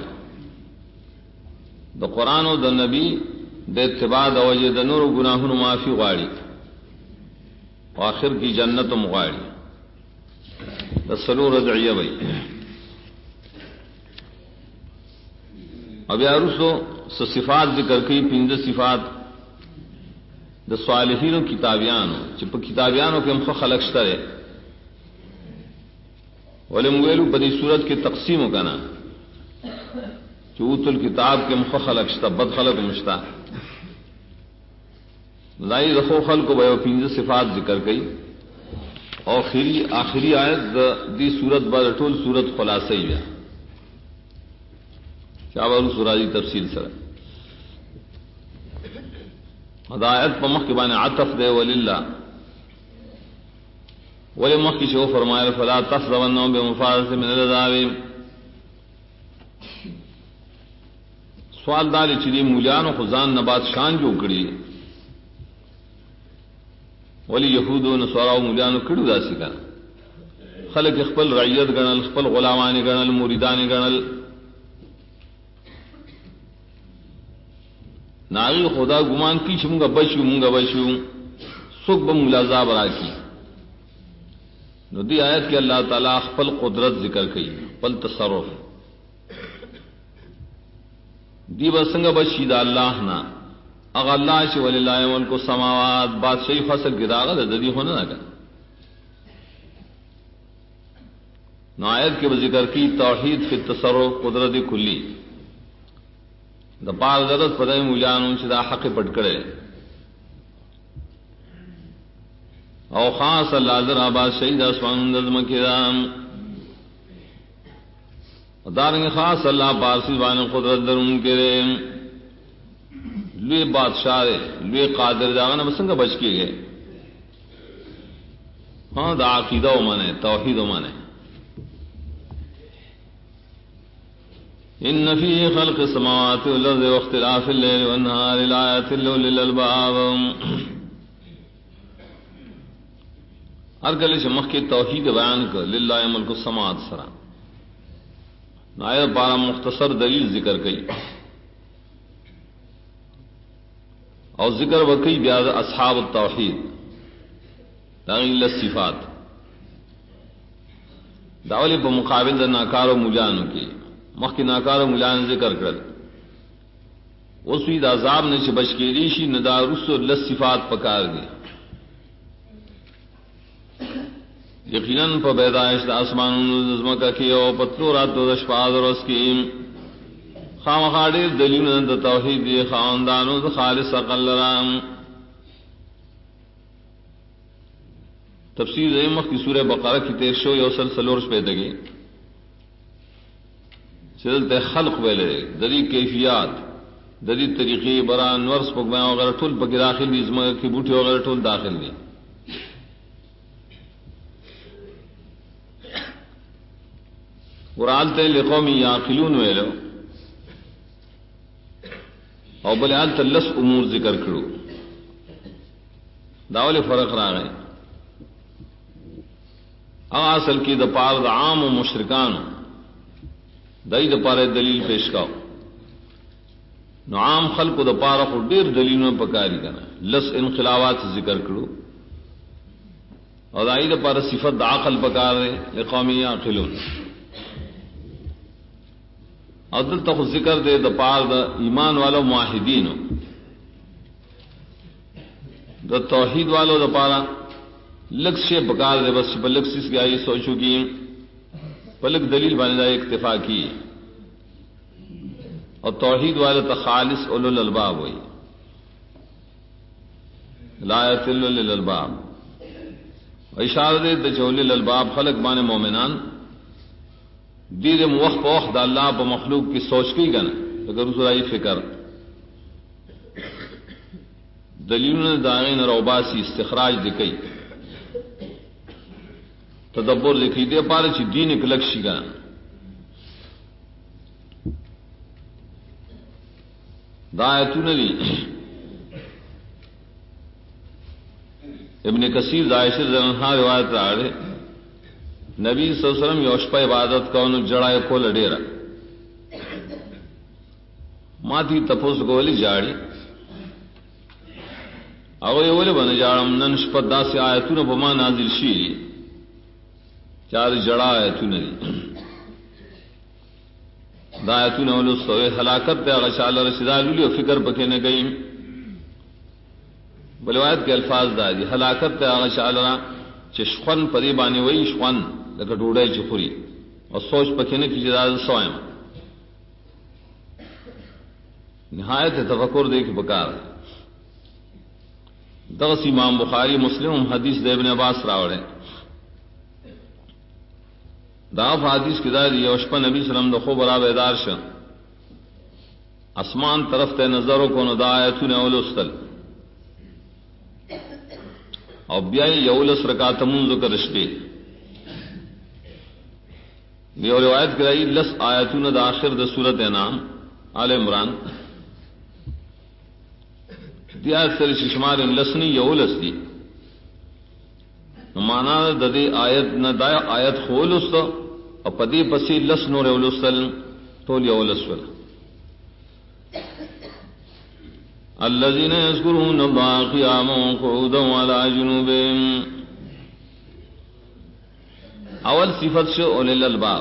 دا قرآن و دا نبی دا اتباع دا وجه دا نور و گناہون معافی غواړي و آخر کی جنت غواړي دا سلور ادعیه بھئی اب یارسو صفات ذکر کی پنج صفات دا صالحینو کتابیانو چپ کتابیانو کے ہم خلق شترے ولمویلو بدی صورت کی تقسیم کنا چوت الکتاب کے مخ خلق شتا بد خلق مشتا لائی رخو خلق کو بیو پنج صفات ذکر کی اور آخری آیت دی صورت بعد ٹول صورت خلاصی ہے چاولو سورہ دی تفصیل سر ہدایت پا مخ کے بانے عطف دے وللہ ولی مخ کی شو فرمائے فلا تحسبنهم بمفازة من العذاب سوال داری چلی مولیانو خزان نبات شان جو کری ولی یہودو نصوراو مولیانو کڑو دا سکا خلق اخپل رعیت گنل اخپل غلامانی گنل موریدانی گنل ناغی خدا گمان کی چھ منگا بشو سک بمولازاب راکی نو دی آیت کہ اللہ تعالیٰ خپل قدرت ذکر کی خپل تصرف دی بسنگ بشی دا اللہ نا اگر اللہ چھ وللہ ملک السماوات بادشاہی فصل کی داغت دی ہونا نا کر نو آیت کے ذکر کی توحید فی تصرف قدرت کلی دا پار ضرورت پدائی مولیانوں چھ دا حق پٹ کرے او خاص اللہ ذر آباد شہید اسوان نظم کرام دارنگ خاص اللہ پارسی بان قدرت درون کرے لوی بادشاہ لوی قادر داغنا بسنگا بچ کے گئے ہاں دا عقیدہ و مانے توحید و مانے ان فی خلق السماوات والارض واختلاف الليل والنهار لآیات لأولی الالباب ہر گلے سے مخ کے توحید بیان کر للہ ملک السماوات سرا آیت بارہ مختصر دلیل ذکر کی اور ذکر وکی بیاد اصحاب التوحید تغیل الصفات داولی پر مقابل دا ناکار و مجانو کی مخ کی ناکار و مجان ذکر کر وسوید عذاب نے چھ بچ کے ریشی ندا رسو لصفات پکار دی یقیناً پا بیدائش دا اسمان نظمکا کی او پتلو رات دو دشپاد رس کی خام خاڑیر دلیل دا توحید دی خاندانو دا خالص اقل رام تفسیر زیمخ کی سورہ بقرہ کی تیر شو یو سلسلورش پیدا گئی چلتے خلق ویلے دری کیفیات دری طریقی بران ورس پکمائیں وغیرہ ٹول پکی داخل دی زمگا کی بوٹی وغیرہ ٹول داخل دی ورالتے لقومی یاقلون ویلو او بلے آلتا لس امور ذکر کرو داولی فرق را گئے اصل کی دا پار دا عام و مشرکانو دائی دا پارے دلیل پیش کاؤ نو عام خلق دا پارا خو دیر دلیلوں پکاری کنا لس انقلابات ذکر کرو اور دائی دا پارا صفت دا عقل پکار رہے لقومی عقلون اور دل تخ ذکر دے دا پار دا ایمان والو معاہدینو دا توحید والو دا پارا لگ سے پکار دے بس پلک سیس گیا یہ سوچو کی پلک دلیل بانے دا اکتفا کی اور توحید والے تخالص اولو الالباب ہوئی لایت الالباب اشارہ دے دچولی الالباب خلق بانے مومنان دیر موخ پوخ دا اللہ پا مخلوق کی سوچ کی گنا اگر اس رائی فکر دلیلون داغین روباسی استخراج دکئی تدبر لکھی دے پارے چی دین ایک لکشی گنا دا آیتون دی ابن کثیر دا عائشہ رضی اللہ عنہا روایت راڑے نبی صلی اللہ علیہ وسلم یوشپا عبادت کونو جڑائے کو لڑیرا ماتی تپوس گولی جاڑی اگوی اولی بنا جاڑم نن شپت دا سی آیتون بما نازل شی چار جڑا آیتون دی دا آیتون اولو سوئے حلاکت تے اغشال رشدہ لولی و فکر پکے نگئیم بلوایت کے الفاظ دا دی حلاکت تے اغشال رشدہ چشخون پری بانی وی شخون لکا ڈوڑائی چخوری اور سوچ پکے نکی جداد سوائم نہایت تفکر دیکھ بکار دغس امام بخاری مسلم حدیث دے ابن عباس راوڑے داف حدیث کی داری یوشپا نبی صلی اللہ علیہ وسلم دخو برا بیدار شن اسمان طرف تے نظروں کو ندا آیتون اولوستل اور بیائی یولس رکات منذ کا رشتے یہ روایت کرائی لس آیتون دا آخر دا سورت انعام آل عمران دی آیت سر شمار لسنی یولس دی مانا ددی آیت نہ دا آیت خولست اور پدی پسی لس نور اولستل تول یولسول الذين يذكرون الله قياما وقعودا وعلى جنوبهم اول صفت سے اول الالباب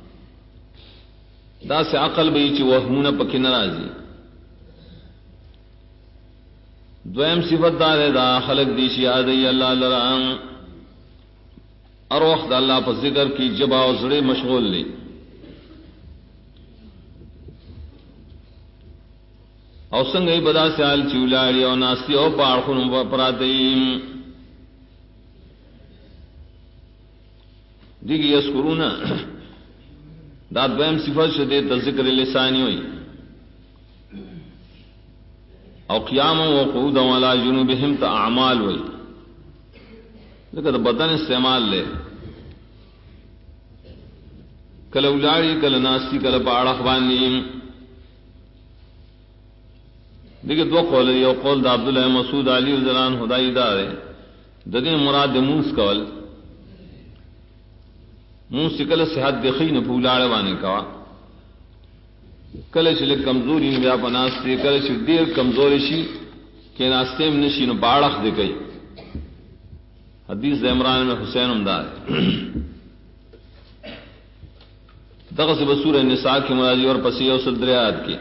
دا سے عقل بئی چی وہمون پکی نرازی دویم صفت دار دا خلق دیشی آدھئی اللہ لران اروخ دا اللہ پر ذکر کی جبا و زڑے مشغول لی او سنگئی بدا سیال چولاڑی او ناستی او پاڑخون پراتیم دیگی یسکرون دا دویم صفت شدے ذکر لسانی ہوئی او قیاما و قعودا وعلی جنوبہم تا اعمال ہوئی لیکن بدن استعمال لے کل اولاڑی کل ناستی کل پاڑخ بانیم دیکھیں دو قول ہے یو قول دا عبداللہ مسعود علی رضی اللہ عنہ خدای دار ہے ددین مراد موس کول موس کل صحت دخی نہ پولاڑ وانے کا کل چلے کمزوری نہ بیا پناستے کل چ دیر کمزوری شی کہ ناستے میں نشی نہ باڑخ دے گئی حدیث عمران میں حسین امداد دغس بسورہ النساء کی مرادی اور پسی او صدریات کی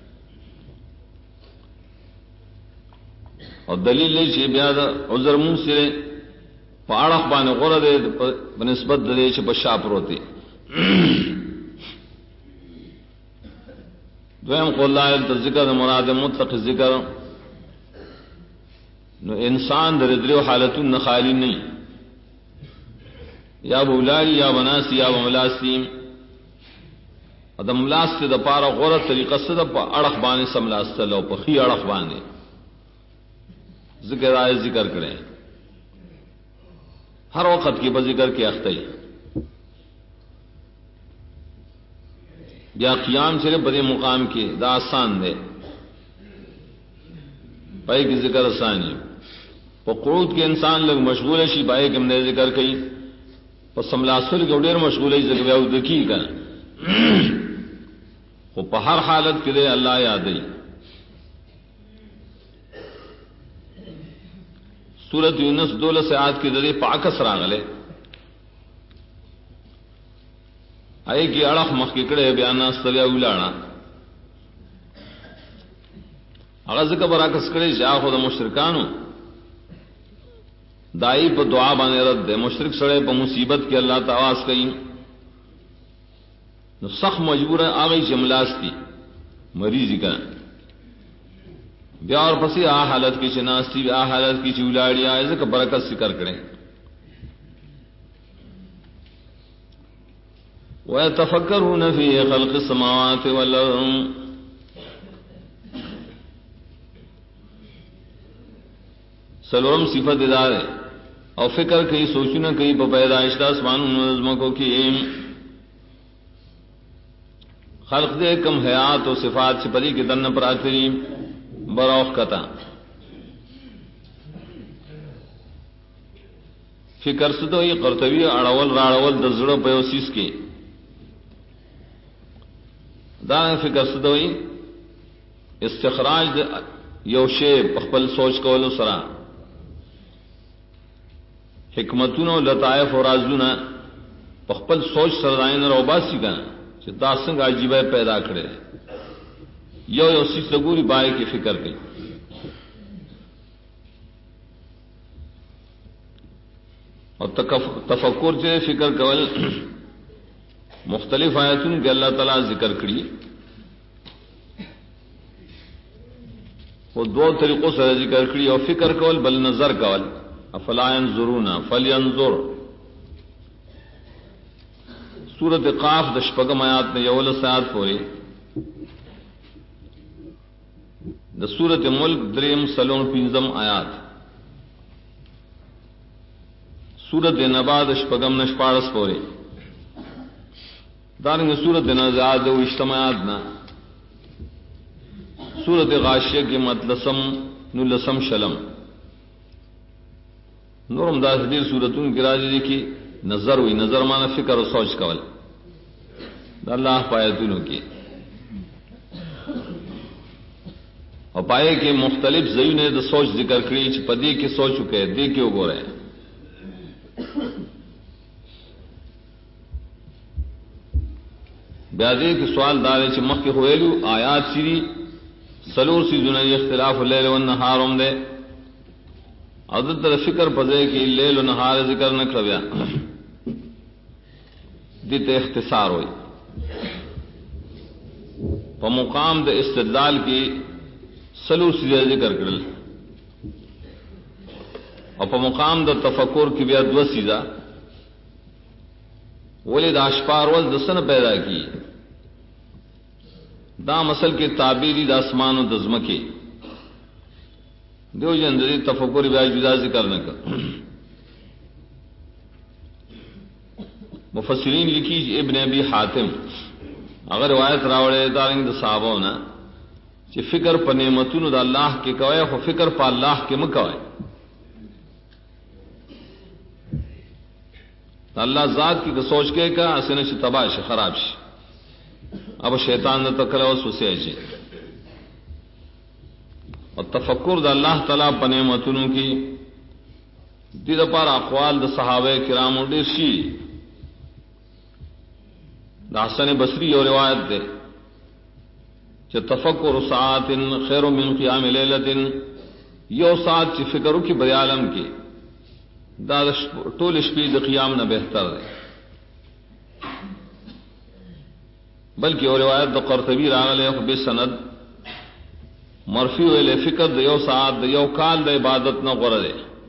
اور دلیل لے چھ بیاد عذر منہ سرے پاڑخ بانے غرہ دے بنسبت دے چھ بشاپ روتے دویم قول اللہ ذکر مراد مطلق ذکر نو انسان در دریو حالتون نخالی نہیں یا بولائی یا بناسی یا بملاسی اور دا ملاستے دا پارا غرہ طریقہ سے دا پا اڑخ بانے سملاستے لو پا خی اڑخ بانے ذکر آئے ذکر کریں ہر وقت کی بذکر کے اختئی یا قیام چلے بڑے مقام کی دا آسان دے بھائی کی ذکر آسانی قعود کے انسان لوگ مشغول ہے شی بھائی کہ ہم نے ذکر کئی اور سملاسل کے ڈیر مشغول ہے ذکر دکی کا وہ ہر حالت کے دے اللہ یاد ہی سورت یونس دولہ سے آج کے ذریعے پاکس راغلے آئے کی اڑخ مخ کے کڑے بیانا ستریا اولاڑا اگر ذکر براکس کڑے شاہ خود مشرکانو دائی پا دعا بانے رد دے مشرک سڑے پا مصیبت کی اللہ تواز کئی نو سخ مجبور ہے آگئی چملاس کی مریضی کا بیا اور پسی آ حالت کی چناستی آ حالت کی چولاڑی آئے ذکر برکت ذکر کریں وَيَتَفَكَّرُونَ فِي خَلْقِ السَّمَاوَاتِ وَالْأَرْضِ سلورم صفت ادار ہے اور فکر کئی سوچنا کئی پیدائش آسمان نظموں کو کی خلق دے کم حیات و صفات سے پری کے دن پراتری براوخ کتا فکر ستو یہ قرطبی اڑول راڑول دزڑو پیوسیس کی دا فکر ستو استخراج یو شی پخپل سوچ کولو سرا حکمتونو لطائف و رازونا پخپل سوچ سردائن روباسی کا چھ دا سنگ عجیبہ پیدا کرے یو سی سگوری بائے کی فکر کی اور تفکر سے فکر کول مختلف آیتوں کے اللہ تعالیٰ ذکر کری وہ دو طریقوں سے ذکر کری اور فکر کول بل نظر کول افلا ينظرون فلينظر سورۃ قاف دشپگم آیات میں یول سیات پوری دا سورۃ ملک دریم سلون پینزم آیات سورۃ نبا دشپگم نشپارس پوری دارنگ سورۃ نازعات و اجتماعات نا سورۃ غاشیہ کی مطلسم نلسم شلم نورم داس دیر سورتوں کی راجی کی نظر ہوئی نظر مانا فکر و سوچ کول اللہ پایتونوں کی اور پائے کہ مختلف زیون نے سوچ ذکر کری پدی کی سوچ چکے دی کیوں گو رہے بیادی کے سوال دارے چمک کے ہوئلو آیات سیری سلور سی جنہی اختلاف اللیل والنہار ہم دے عدد در فکر پزے کی لیل و نہار ذکر نہ کریا دیتے اختصار ہوئی پا مقام دے استدلال کی سلو سیدھے ذکر کرل اور پا مقام دا تفکر کی بیا دو سیدھا ولی دا اشپار وز دسن پیدا کی دا مسل کے تعبیری دا اسمان و دزمکی دیو جندری تفکر بیا جدا ذکر نہ کر مفسرین لکھی ابن ابی حاتم اگر روایت راوڑے دارنگ دا صحابہ نا کہ فکر پا نعمتون دا اللہ کے کوئے خو فکر پا اللہ کے مکوئے اللہ ذات کی سوچ کے کا اسے چھ تباہ شی خراب شی اب شیطان نہ تکلا وسوسے شی اور تفکر دا اللہ تعالیٰ پا نعمتونوں کی دید پار اقوال دا صحابہ کرام دیر شی دا حسن بصری اور روایت دے کہ تفکر ساعت خیر من قیام لیلت یو ساعت چی فکرو کی بری عالم کی دا طول شپی دا قیام نہ بہتر دے بلکہ اور روایت دا قرطبی راغلے بے سند مرفی ویلے فکر دا یو ساعت دا یو کال دا عبادت نہ غردے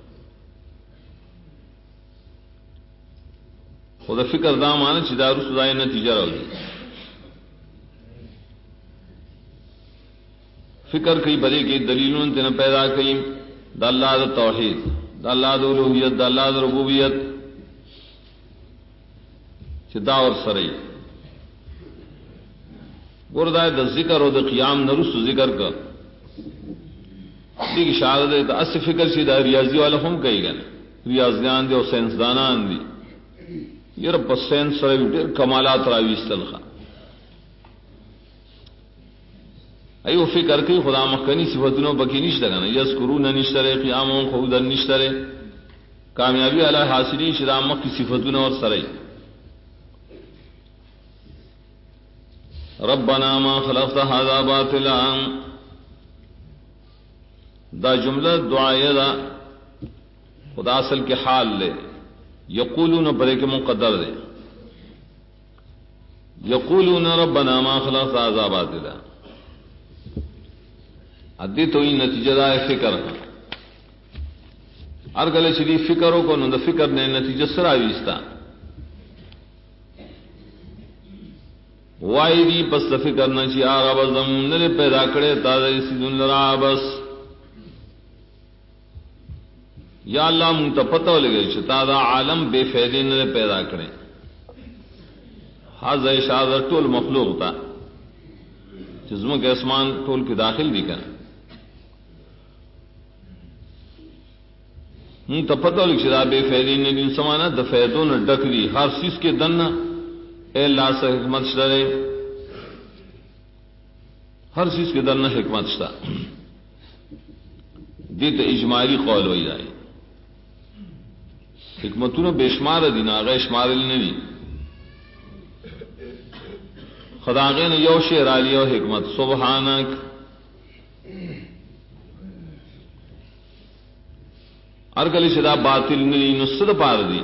خود فکر دا مانا چی دا رسو دائی نتیجہ رو دی فکر کئی بری کی دلیلوں تینا پیدا کئی دا اللہ دا توحید دا اللہ دا الوہیت دا اللہ دا ربوبیت چی دا اور سرئی گردائے دا ذکر و دا قیام نرسو ذکر کر دیکھ شہادت ہے تو اسی فکر چی دا ریاضی والا ہم کئی گئے ریاضیان دی اور سائنسدانان دی یہ رب سائنس سر دیر کمالات راوی استلخا ایو فکر کی خدا مخکنی صفتنوں بکی نشتا گنا یذکرون نشترے قیامون خودن نشترے کامیابی علی حاصلی شدا مخ کی صفتنوں اور سرئی ربنا ما خلقت هذا باطلا دا جملہ دعائے دا خدا اصل کے حال لے یقولون برے کے مقدر دے یقولون ربنا ما خلقت هذا باطلا ادی تو ہی نتیجہ دا فکر ہر گلے شریف فکروں کو نہ فکر نے نتیجہ سراویستا وائری پس فکر نہ چی آرا بزم نے پیدا کرے تازہ سیدن لرا بس یا اللہ منتا پتہ لگے چھتا دا عالم بے فیدی نے پیدا کرے حاضر اشارہ ٹول مخلوق تا جزمہ کے اسمان ٹول کی داخل بھی کرے ہوں تپتہ لکھا بے فیدی نے دن سمانا دفیدوں نے ڈک دی ہر چیز کے دن اے اللہ سے حکمت شرے ہر چیز کے دن حکمت شتا دیت اجمالی قول ہوئی جائے حکمتوں نے بے شمار دینا آگے شمار نے دی خداغے نے یو شعر علی و حکمت سبحانک ارکلی شدا باطل نہیں نصد پار دی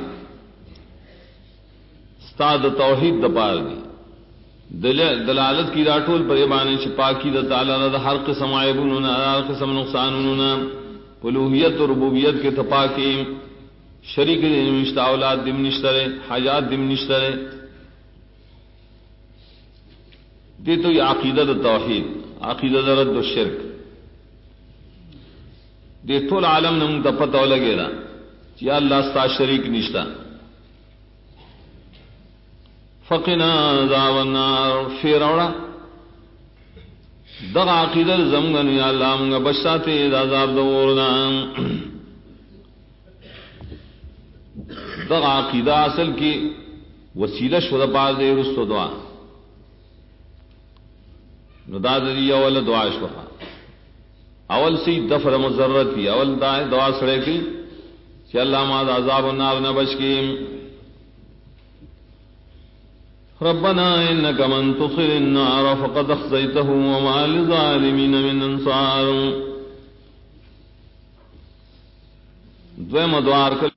استاد توحید د پار دی دلالت کی راٹول پر یبانی چپاکی د تعالی د ہر قسم عیبون ہر قسم نقصانون الوہیت و ربوبیت کے تپاکی شریک دم نشتا اولاد دم نشترے حاجات دم نشترے دی تو یہ عقیدہ د توحید عقیدہ د رد و شرک دے طول عالم نے منگ پتہ لگے دا یا اللہ ستا شریک نشتا فقنا عذاب النار فیروڑا دغا عقیدہ زمگن یا اللہ منگا بشاتے دا عذاب دورنا دغا عقیدہ اصل کی وسیلہ شدہ پار دے رستو دعا ندا دی اول دعا شوخا اول سی دفر مضرت کی اول دعا سڑے کی کہ اللہ ما عذاب النار نہ بچ کی ربنا انك من تدخل النار فقد اخزيته وما للظالمين من انصار دویم دعا